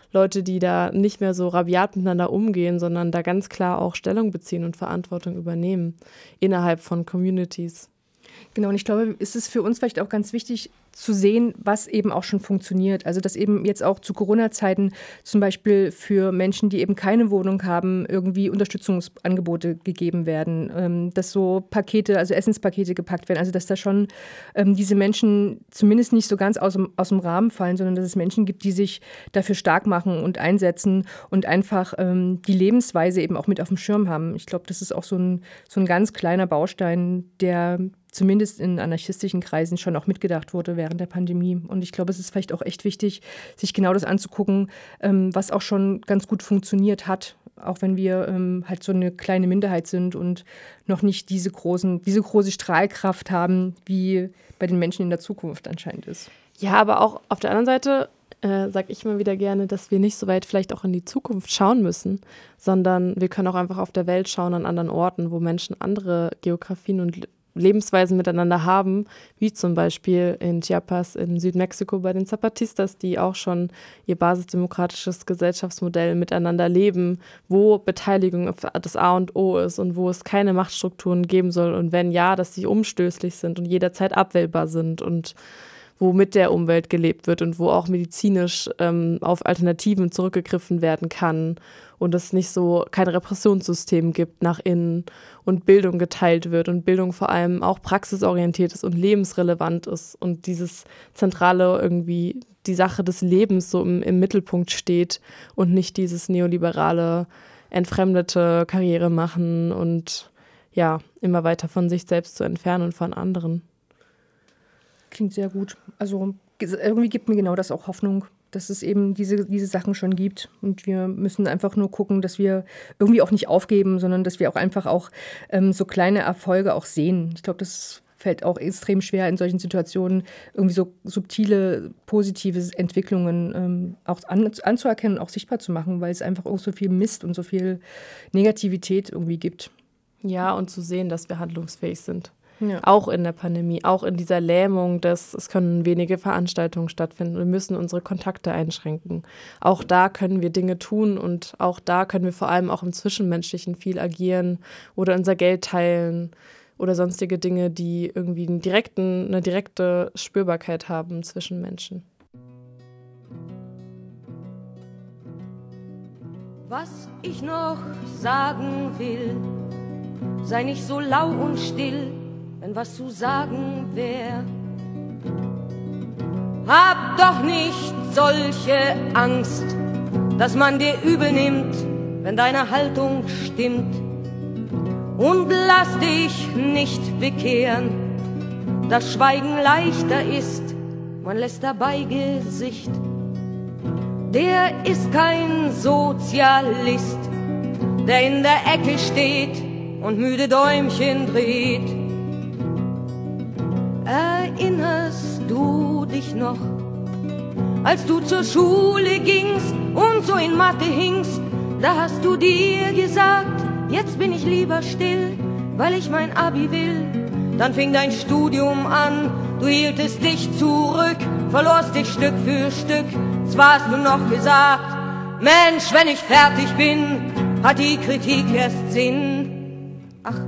Leute, die da nicht mehr so rabiat miteinander umgehen, sondern da ganz klar auch Stellung beziehen und Verantwortung übernehmen innerhalb von Communities. Genau, und ich glaube, ist es für uns vielleicht auch ganz wichtig zu sehen, was eben auch schon funktioniert. Also dass eben jetzt auch zu Corona-Zeiten zum Beispiel für Menschen, die eben keine Wohnung haben, irgendwie Unterstützungsangebote gegeben werden, dass so Pakete, also Essenspakete gepackt werden, also dass da schon diese Menschen zumindest nicht so ganz aus dem Rahmen fallen, sondern dass es Menschen gibt, die sich dafür stark machen und einsetzen und einfach die Lebensweise eben auch mit auf dem Schirm haben. Ich glaube, das ist auch so ein ganz kleiner Baustein, der zumindest in anarchistischen Kreisen schon auch mitgedacht wurde während der Pandemie. Und ich glaube, es ist vielleicht auch echt wichtig, sich genau das anzugucken, was auch schon ganz gut funktioniert hat, auch wenn wir halt so eine kleine Minderheit sind und noch nicht diese große Strahlkraft haben, wie bei den Menschen in der Zukunft anscheinend ist. Ja, aber auch auf der anderen Seite sage ich immer wieder gerne, dass wir nicht so weit vielleicht auch in die Zukunft schauen müssen, sondern wir können auch einfach auf der Welt schauen an anderen Orten, wo Menschen andere Geografien und Lebensweisen miteinander haben, wie zum Beispiel in Chiapas in Südmexiko bei den Zapatistas, die auch schon ihr basisdemokratisches Gesellschaftsmodell miteinander leben, wo Beteiligung das A und O ist und wo es keine Machtstrukturen geben soll und wenn ja, dass sie umstößlich sind und jederzeit abwählbar sind und wo mit der Umwelt gelebt wird und wo auch medizinisch auf Alternativen zurückgegriffen werden kann und es nicht so kein Repressionssystem gibt nach innen und Bildung geteilt wird und Bildung vor allem auch praxisorientiert ist und lebensrelevant ist und dieses Zentrale irgendwie die Sache des Lebens so im Mittelpunkt steht und nicht dieses neoliberale, entfremdete Karriere machen und ja, immer weiter von sich selbst zu entfernen und von anderen. Klingt sehr gut. Also irgendwie gibt mir genau das auch Hoffnung, dass es eben diese Sachen schon gibt. Und wir müssen einfach nur gucken, dass wir irgendwie auch nicht aufgeben, sondern dass wir auch einfach auch so kleine Erfolge auch sehen. Ich glaube, das fällt auch extrem schwer in solchen Situationen, irgendwie so subtile, positive Entwicklungen auch anzuerkennen, auch sichtbar zu machen, weil es einfach auch so viel Mist und so viel Negativität irgendwie gibt. Ja, und zu sehen, dass wir handlungsfähig sind. Ja. Auch in der Pandemie, auch in dieser Lähmung, dass es können wenige Veranstaltungen stattfinden. Wir müssen unsere Kontakte einschränken. Auch da können wir Dinge tun und auch da können wir vor allem auch im Zwischenmenschlichen viel agieren oder unser Geld teilen oder sonstige Dinge, die irgendwie eine direkte Spürbarkeit haben zwischen Menschen. Was ich noch sagen will, sei nicht so lau und still, wenn was zu sagen wär. Hab doch nicht solche Angst, dass man dir übel nimmt, wenn deine Haltung stimmt. Und lass dich nicht bekehren, dass Schweigen leichter ist, man lässt dabei Gesicht. Der ist kein Sozialist, der in der Ecke steht und müde Däumchen dreht. Erinnerst du dich noch, als du zur Schule gingst und so in Mathe hingst? Da hast du dir gesagt, jetzt bin ich lieber still, weil ich mein Abi will. Dann fing dein Studium an, du hieltest dich zurück, verlorst dich Stück für Stück. Zwar hast du noch gesagt, Mensch, wenn ich fertig bin, hat die Kritik erst Sinn. Ach,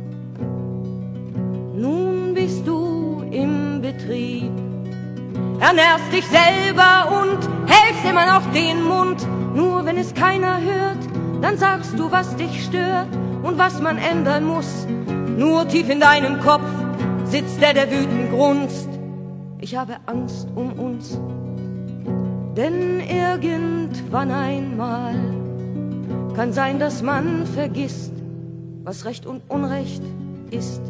nun bist du im Betrieb, ernährst dich selber und hältst immer noch den Mund. Nur wenn es keiner hört, dann sagst du, was dich stört und was man ändern muss. Nur tief in deinem Kopf sitzt der wütend grunzt. Ich habe Angst um uns, denn irgendwann einmal kann sein, dass man vergisst, was Recht und Unrecht ist.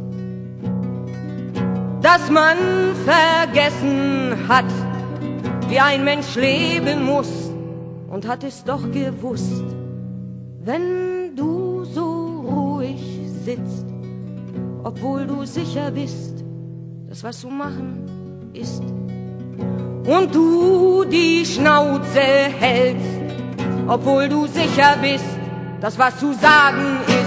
Dass man vergessen hat, wie ein Mensch leben muss und hat es doch gewusst. Wenn du so ruhig sitzt, obwohl du sicher bist, dass was zu machen ist, und du die Schnauze hältst, obwohl du sicher bist, dass was zu sagen ist.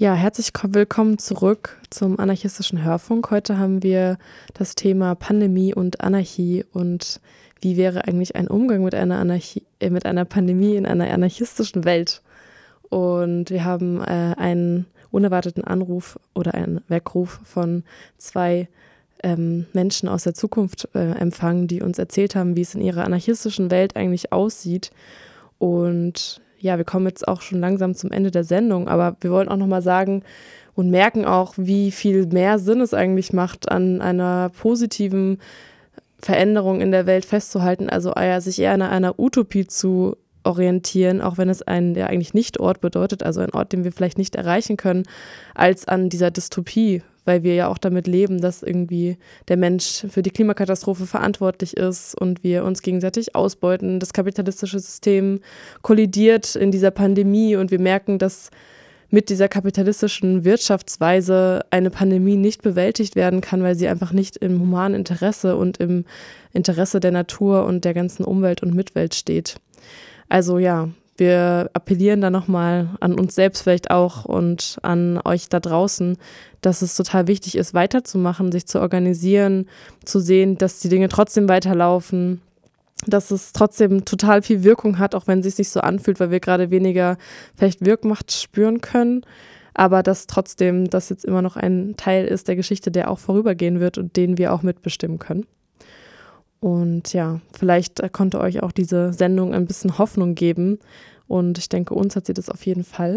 Ja, herzlich willkommen zurück zum anarchistischen Hörfunk. Heute haben wir das Thema Pandemie und Anarchie und wie wäre eigentlich ein Umgang mit einer Pandemie in einer anarchistischen Welt. Und wir haben einen unerwarteten Anruf oder einen Weckruf von 2 Menschen aus der Zukunft empfangen, die uns erzählt haben, wie es in ihrer anarchistischen Welt eigentlich aussieht. Und ja, wir kommen jetzt auch schon langsam zum Ende der Sendung, aber wir wollen auch nochmal sagen und merken auch, wie viel mehr Sinn es eigentlich macht, an einer positiven Veränderung in der Welt festzuhalten, also sich eher an einer Utopie zu orientieren, auch wenn es ein ja eigentlich Nicht-Ort bedeutet, also ein Ort, den wir vielleicht nicht erreichen können, als an dieser Dystopie, weil wir ja auch damit leben, dass irgendwie der Mensch für die Klimakatastrophe verantwortlich ist und wir uns gegenseitig ausbeuten. Das kapitalistische System kollidiert in dieser Pandemie und wir merken, dass mit dieser kapitalistischen Wirtschaftsweise eine Pandemie nicht bewältigt werden kann, weil sie einfach nicht im humanen Interesse und im Interesse der Natur und der ganzen Umwelt und Mitwelt steht. Also ja, wir appellieren da nochmal an uns selbst vielleicht auch und an euch da draußen, dass es total wichtig ist, weiterzumachen, sich zu organisieren, zu sehen, dass die Dinge trotzdem weiterlaufen, dass es trotzdem total viel Wirkung hat, auch wenn es sich nicht so anfühlt, weil wir gerade weniger vielleicht Wirkmacht spüren können, aber dass trotzdem das jetzt immer noch ein Teil ist der Geschichte, der auch vorübergehen wird und den wir auch mitbestimmen können. Und ja, vielleicht konnte euch auch diese Sendung ein bisschen Hoffnung geben und ich denke, uns hat sie das auf jeden Fall.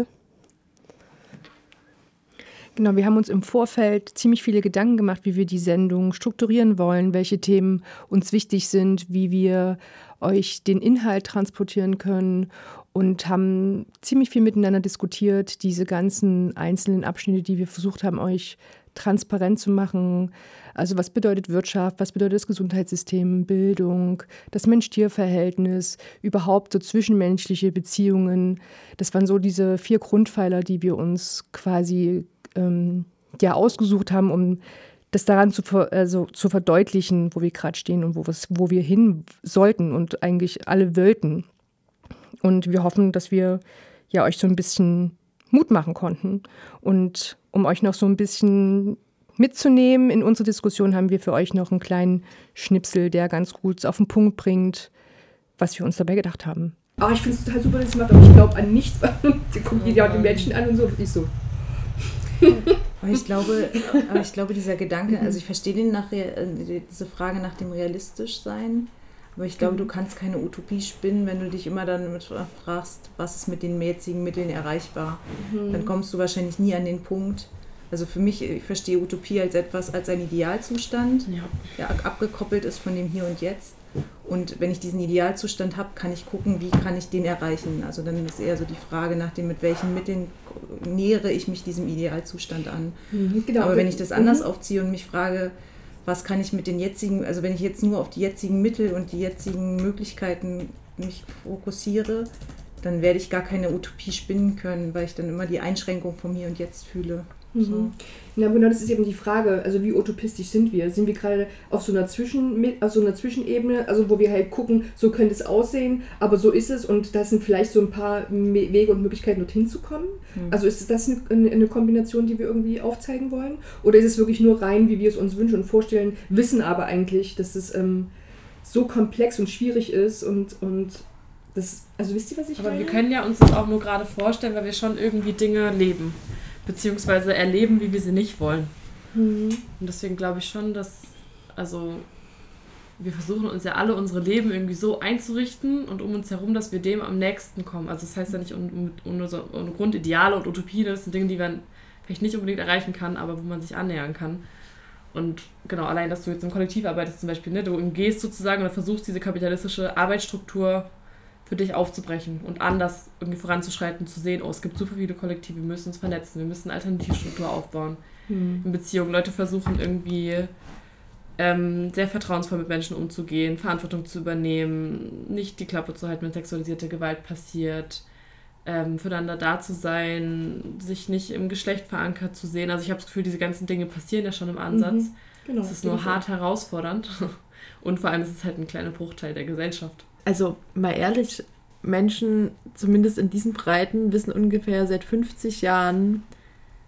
Genau, wir haben uns im Vorfeld ziemlich viele Gedanken gemacht, wie wir die Sendung strukturieren wollen, welche Themen uns wichtig sind, wie wir euch den Inhalt transportieren können und haben ziemlich viel miteinander diskutiert, diese ganzen einzelnen Abschnitte, die wir versucht haben, euch transparent zu machen. Also was bedeutet Wirtschaft, was bedeutet das Gesundheitssystem, Bildung, das Mensch-Tier-Verhältnis, überhaupt so zwischenmenschliche Beziehungen. Das waren so diese 4 Grundpfeiler, die wir uns quasi ausgesucht haben, um das daran zu verdeutlichen, wo wir gerade stehen und wo wir hin sollten und eigentlich alle wollten. Und wir hoffen, dass wir ja euch so ein bisschen Mut machen konnten. Und um euch noch so ein bisschen mitzunehmen in unsere Diskussion, haben wir für euch noch einen kleinen Schnipsel, der ganz gut auf den Punkt bringt, was wir uns dabei gedacht haben. Aber ich finde es total super, dass ihr macht, aber ich glaube an nichts. Sie gucken die ja die Menschen an und so, nicht so. Aber ich glaube, dieser Gedanke, also ich verstehe diese Frage nach dem Realistischsein, aber ich glaube, du kannst keine Utopie spinnen, wenn du dich immer dann fragst, was ist mit den jetzigen Mitteln erreichbar. Dann kommst du wahrscheinlich nie an den Punkt. Also für mich, ich verstehe Utopie als ein Idealzustand, der abgekoppelt ist von dem Hier und Jetzt. Und wenn ich diesen Idealzustand habe, kann ich gucken, wie kann ich den erreichen. Also dann ist eher so die Frage nach dem, mit welchen Mitteln nähere ich mich diesem Idealzustand an. Genau. Aber wenn ich das anders aufziehe und mich frage, was kann ich mit den jetzigen, also wenn ich jetzt nur auf die jetzigen Mittel und die jetzigen Möglichkeiten mich fokussiere, dann werde ich gar keine Utopie spinnen können, weil ich dann immer die Einschränkung vom Hier und Jetzt fühle. So. Ja, genau, das ist eben die Frage, also wie utopistisch sind wir? Sind wir gerade auf so einer Zwischenebene, also wo wir halt gucken, so könnte es aussehen, aber so ist es und das sind vielleicht so ein paar Wege und Möglichkeiten, dorthin zu kommen? Also ist das eine Kombination, die wir irgendwie aufzeigen wollen? Oder ist es wirklich nur rein, wie wir es uns wünschen und vorstellen, wissen aber eigentlich, dass es so komplex und schwierig ist und das, also wisst ihr, was ich meine? Aber wir können ja uns das auch nur gerade vorstellen, weil wir schon irgendwie Dinge leben. Beziehungsweise erleben, wie wir sie nicht wollen. Und deswegen glaube ich schon, dass, also wir versuchen uns ja alle unsere Leben irgendwie so einzurichten und um uns herum, dass wir dem am nächsten kommen. Also das heißt ja nicht ohne Grundideale und Utopien, das sind Dinge, die man vielleicht nicht unbedingt erreichen kann, aber wo man sich annähern kann. Und genau, allein, dass du jetzt im Kollektiv arbeitest zum Beispiel, ne, du umgehst sozusagen oder versuchst diese kapitalistische Arbeitsstruktur für dich aufzubrechen und anders irgendwie voranzuschreiten, zu sehen, oh, es gibt super viele Kollektive, wir müssen uns vernetzen, wir müssen eine Alternativstruktur aufbauen in Beziehungen. Leute versuchen irgendwie sehr vertrauensvoll mit Menschen umzugehen, Verantwortung zu übernehmen, nicht die Klappe zu halten, wenn sexualisierte Gewalt passiert, füreinander da zu sein, sich nicht im Geschlecht verankert zu sehen. Also ich habe das Gefühl, diese ganzen Dinge passieren ja schon im Ansatz. Genau, es ist nur hart herausfordernd und vor allem ist es halt ein kleiner Bruchteil der Gesellschaft. Also mal ehrlich, Menschen, zumindest in diesen Breiten, wissen ungefähr seit 50 Jahren,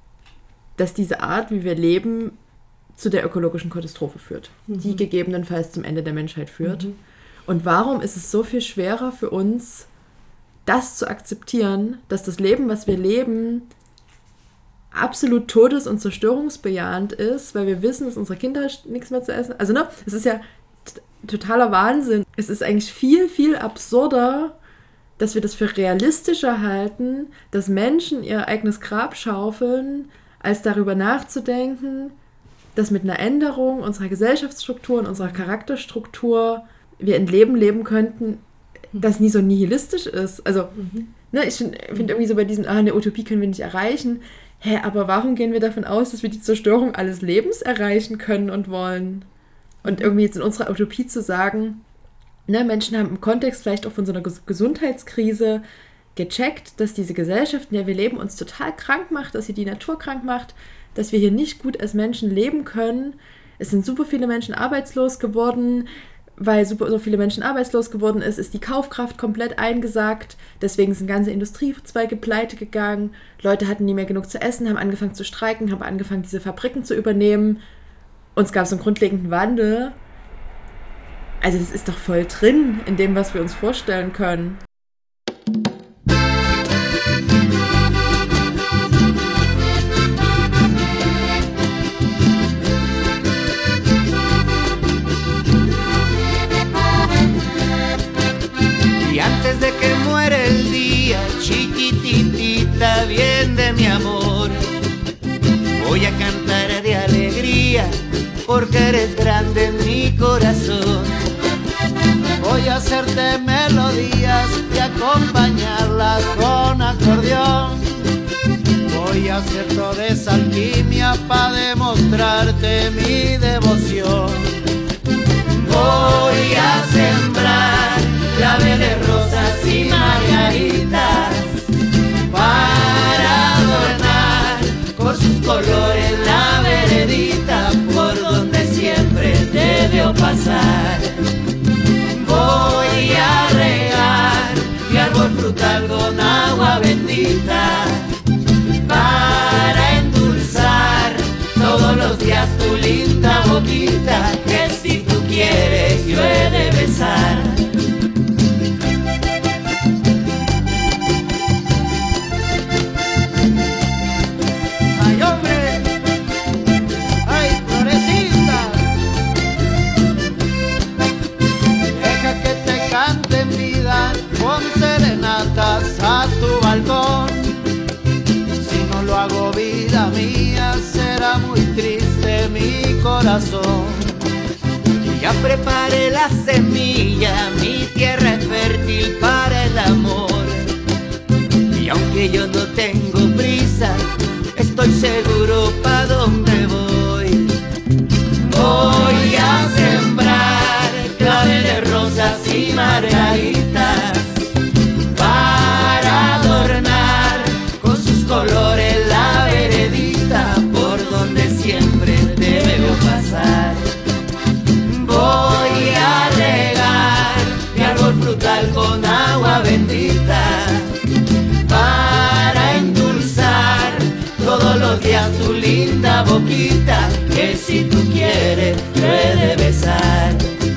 dass diese Art, wie wir leben, zu der ökologischen Katastrophe führt, die gegebenenfalls zum Ende der Menschheit führt. Und warum ist es so viel schwerer für uns, das zu akzeptieren, dass das Leben, was wir leben, absolut todes- und zerstörungsbejahend ist, weil wir wissen, dass unsere Kinder nichts mehr zu essen. Also es ist ja totaler Wahnsinn. Es ist eigentlich viel, viel absurder, dass wir das für realistischer halten, dass Menschen ihr eigenes Grab schaufeln, als darüber nachzudenken, dass mit einer Änderung unserer Gesellschaftsstruktur und unserer Charakterstruktur wir ein Leben leben könnten, das nie so nihilistisch ist. Also, ich finde irgendwie so bei diesem, eine Utopie können wir nicht erreichen. Aber warum gehen wir davon aus, dass wir die Zerstörung alles Lebens erreichen können und wollen? Und irgendwie jetzt in unserer Utopie zu sagen, Menschen haben im Kontext vielleicht auch von so einer Gesundheitskrise gecheckt, dass diese Gesellschaft, in der wir leben, uns total krank macht, dass sie die Natur krank macht, dass wir hier nicht gut als Menschen leben können. Es sind super viele Menschen arbeitslos geworden. Weil so viele Menschen arbeitslos geworden ist die Kaufkraft komplett eingesackt. Deswegen sind ganze Industriezweige pleite gegangen. Leute hatten nie mehr genug zu essen, haben angefangen zu streiken, haben angefangen, diese Fabriken zu übernehmen. Und es gab so einen grundlegenden Wandel. Also das ist doch voll drin in dem, was wir uns vorstellen können. Antes de que muera el día, chiquititita, bien de mi amor, voy a cantar de alegría, porque eres grande en mi corazón. Voy a hacerte melodías y acompañarlas con acordeón. Voy a hacer toda esa alquimia para demostrarte mi devoción. Voy a sembrar claveles, rosas y margaritas para adornar con sus colores la veredita por donde siempre te veo pasar. Voy a regar mi árbol frutal con agua bendita para endulzar todos los días tu linda boquita, que si tú quieres yo he de besar. A tu balcón, si no lo hago vida mía, será muy triste mi corazón. Ya preparé la semilla, mi tierra es fértil para el amor. Y aunque yo no tengo prisa, estoy seguro pa' dónde voy. Voy a sembrar claveles, rosas y margaritas para adornar con sus colores la veredita por donde siempre te veo pasar. Voy a regar mi árbol frutal con agua bendita para endulzar todos los días tu linda boquita, que si tú quieres yo he de besar.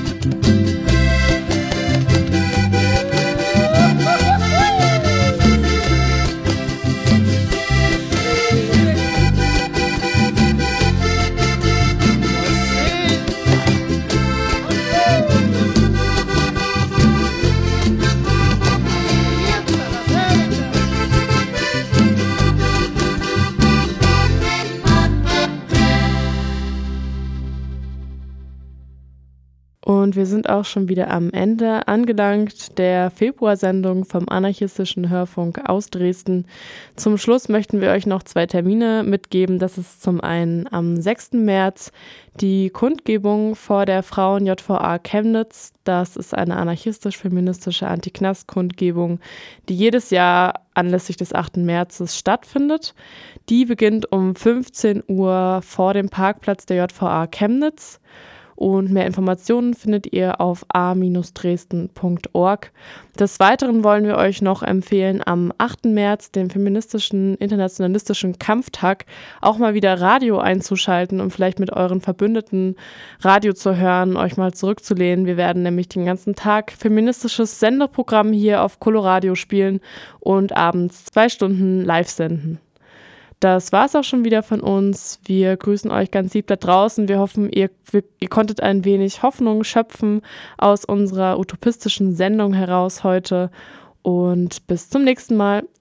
Und wir sind auch schon wieder am Ende angelangt der Februarsendung vom Anarchistischen Hörfunk aus Dresden. Zum Schluss möchten wir euch noch 2 Termine mitgeben. Das ist zum einen am 6. März die Kundgebung vor der Frauen-JVA Chemnitz. Das ist eine anarchistisch-feministische Anti-Knast-Kundgebung, die jedes Jahr anlässlich des 8. Märzes stattfindet. Die beginnt um 15 Uhr vor dem Parkplatz der JVA Chemnitz. und mehr Informationen findet ihr auf a-dresden.org. Des Weiteren wollen wir euch noch empfehlen, am 8. März, dem feministischen, internationalistischen Kampftag, auch mal wieder Radio einzuschalten und vielleicht mit euren Verbündeten Radio zu hören, euch mal zurückzulehnen. Wir werden nämlich den ganzen Tag feministisches Sendeprogramm hier auf Coloradio spielen und abends 2 Stunden live senden. Das war's auch schon wieder von uns. Wir grüßen euch ganz lieb da draußen. Wir hoffen, ihr konntet ein wenig Hoffnung schöpfen aus unserer utopistischen Sendung heraus heute. Und bis zum nächsten Mal.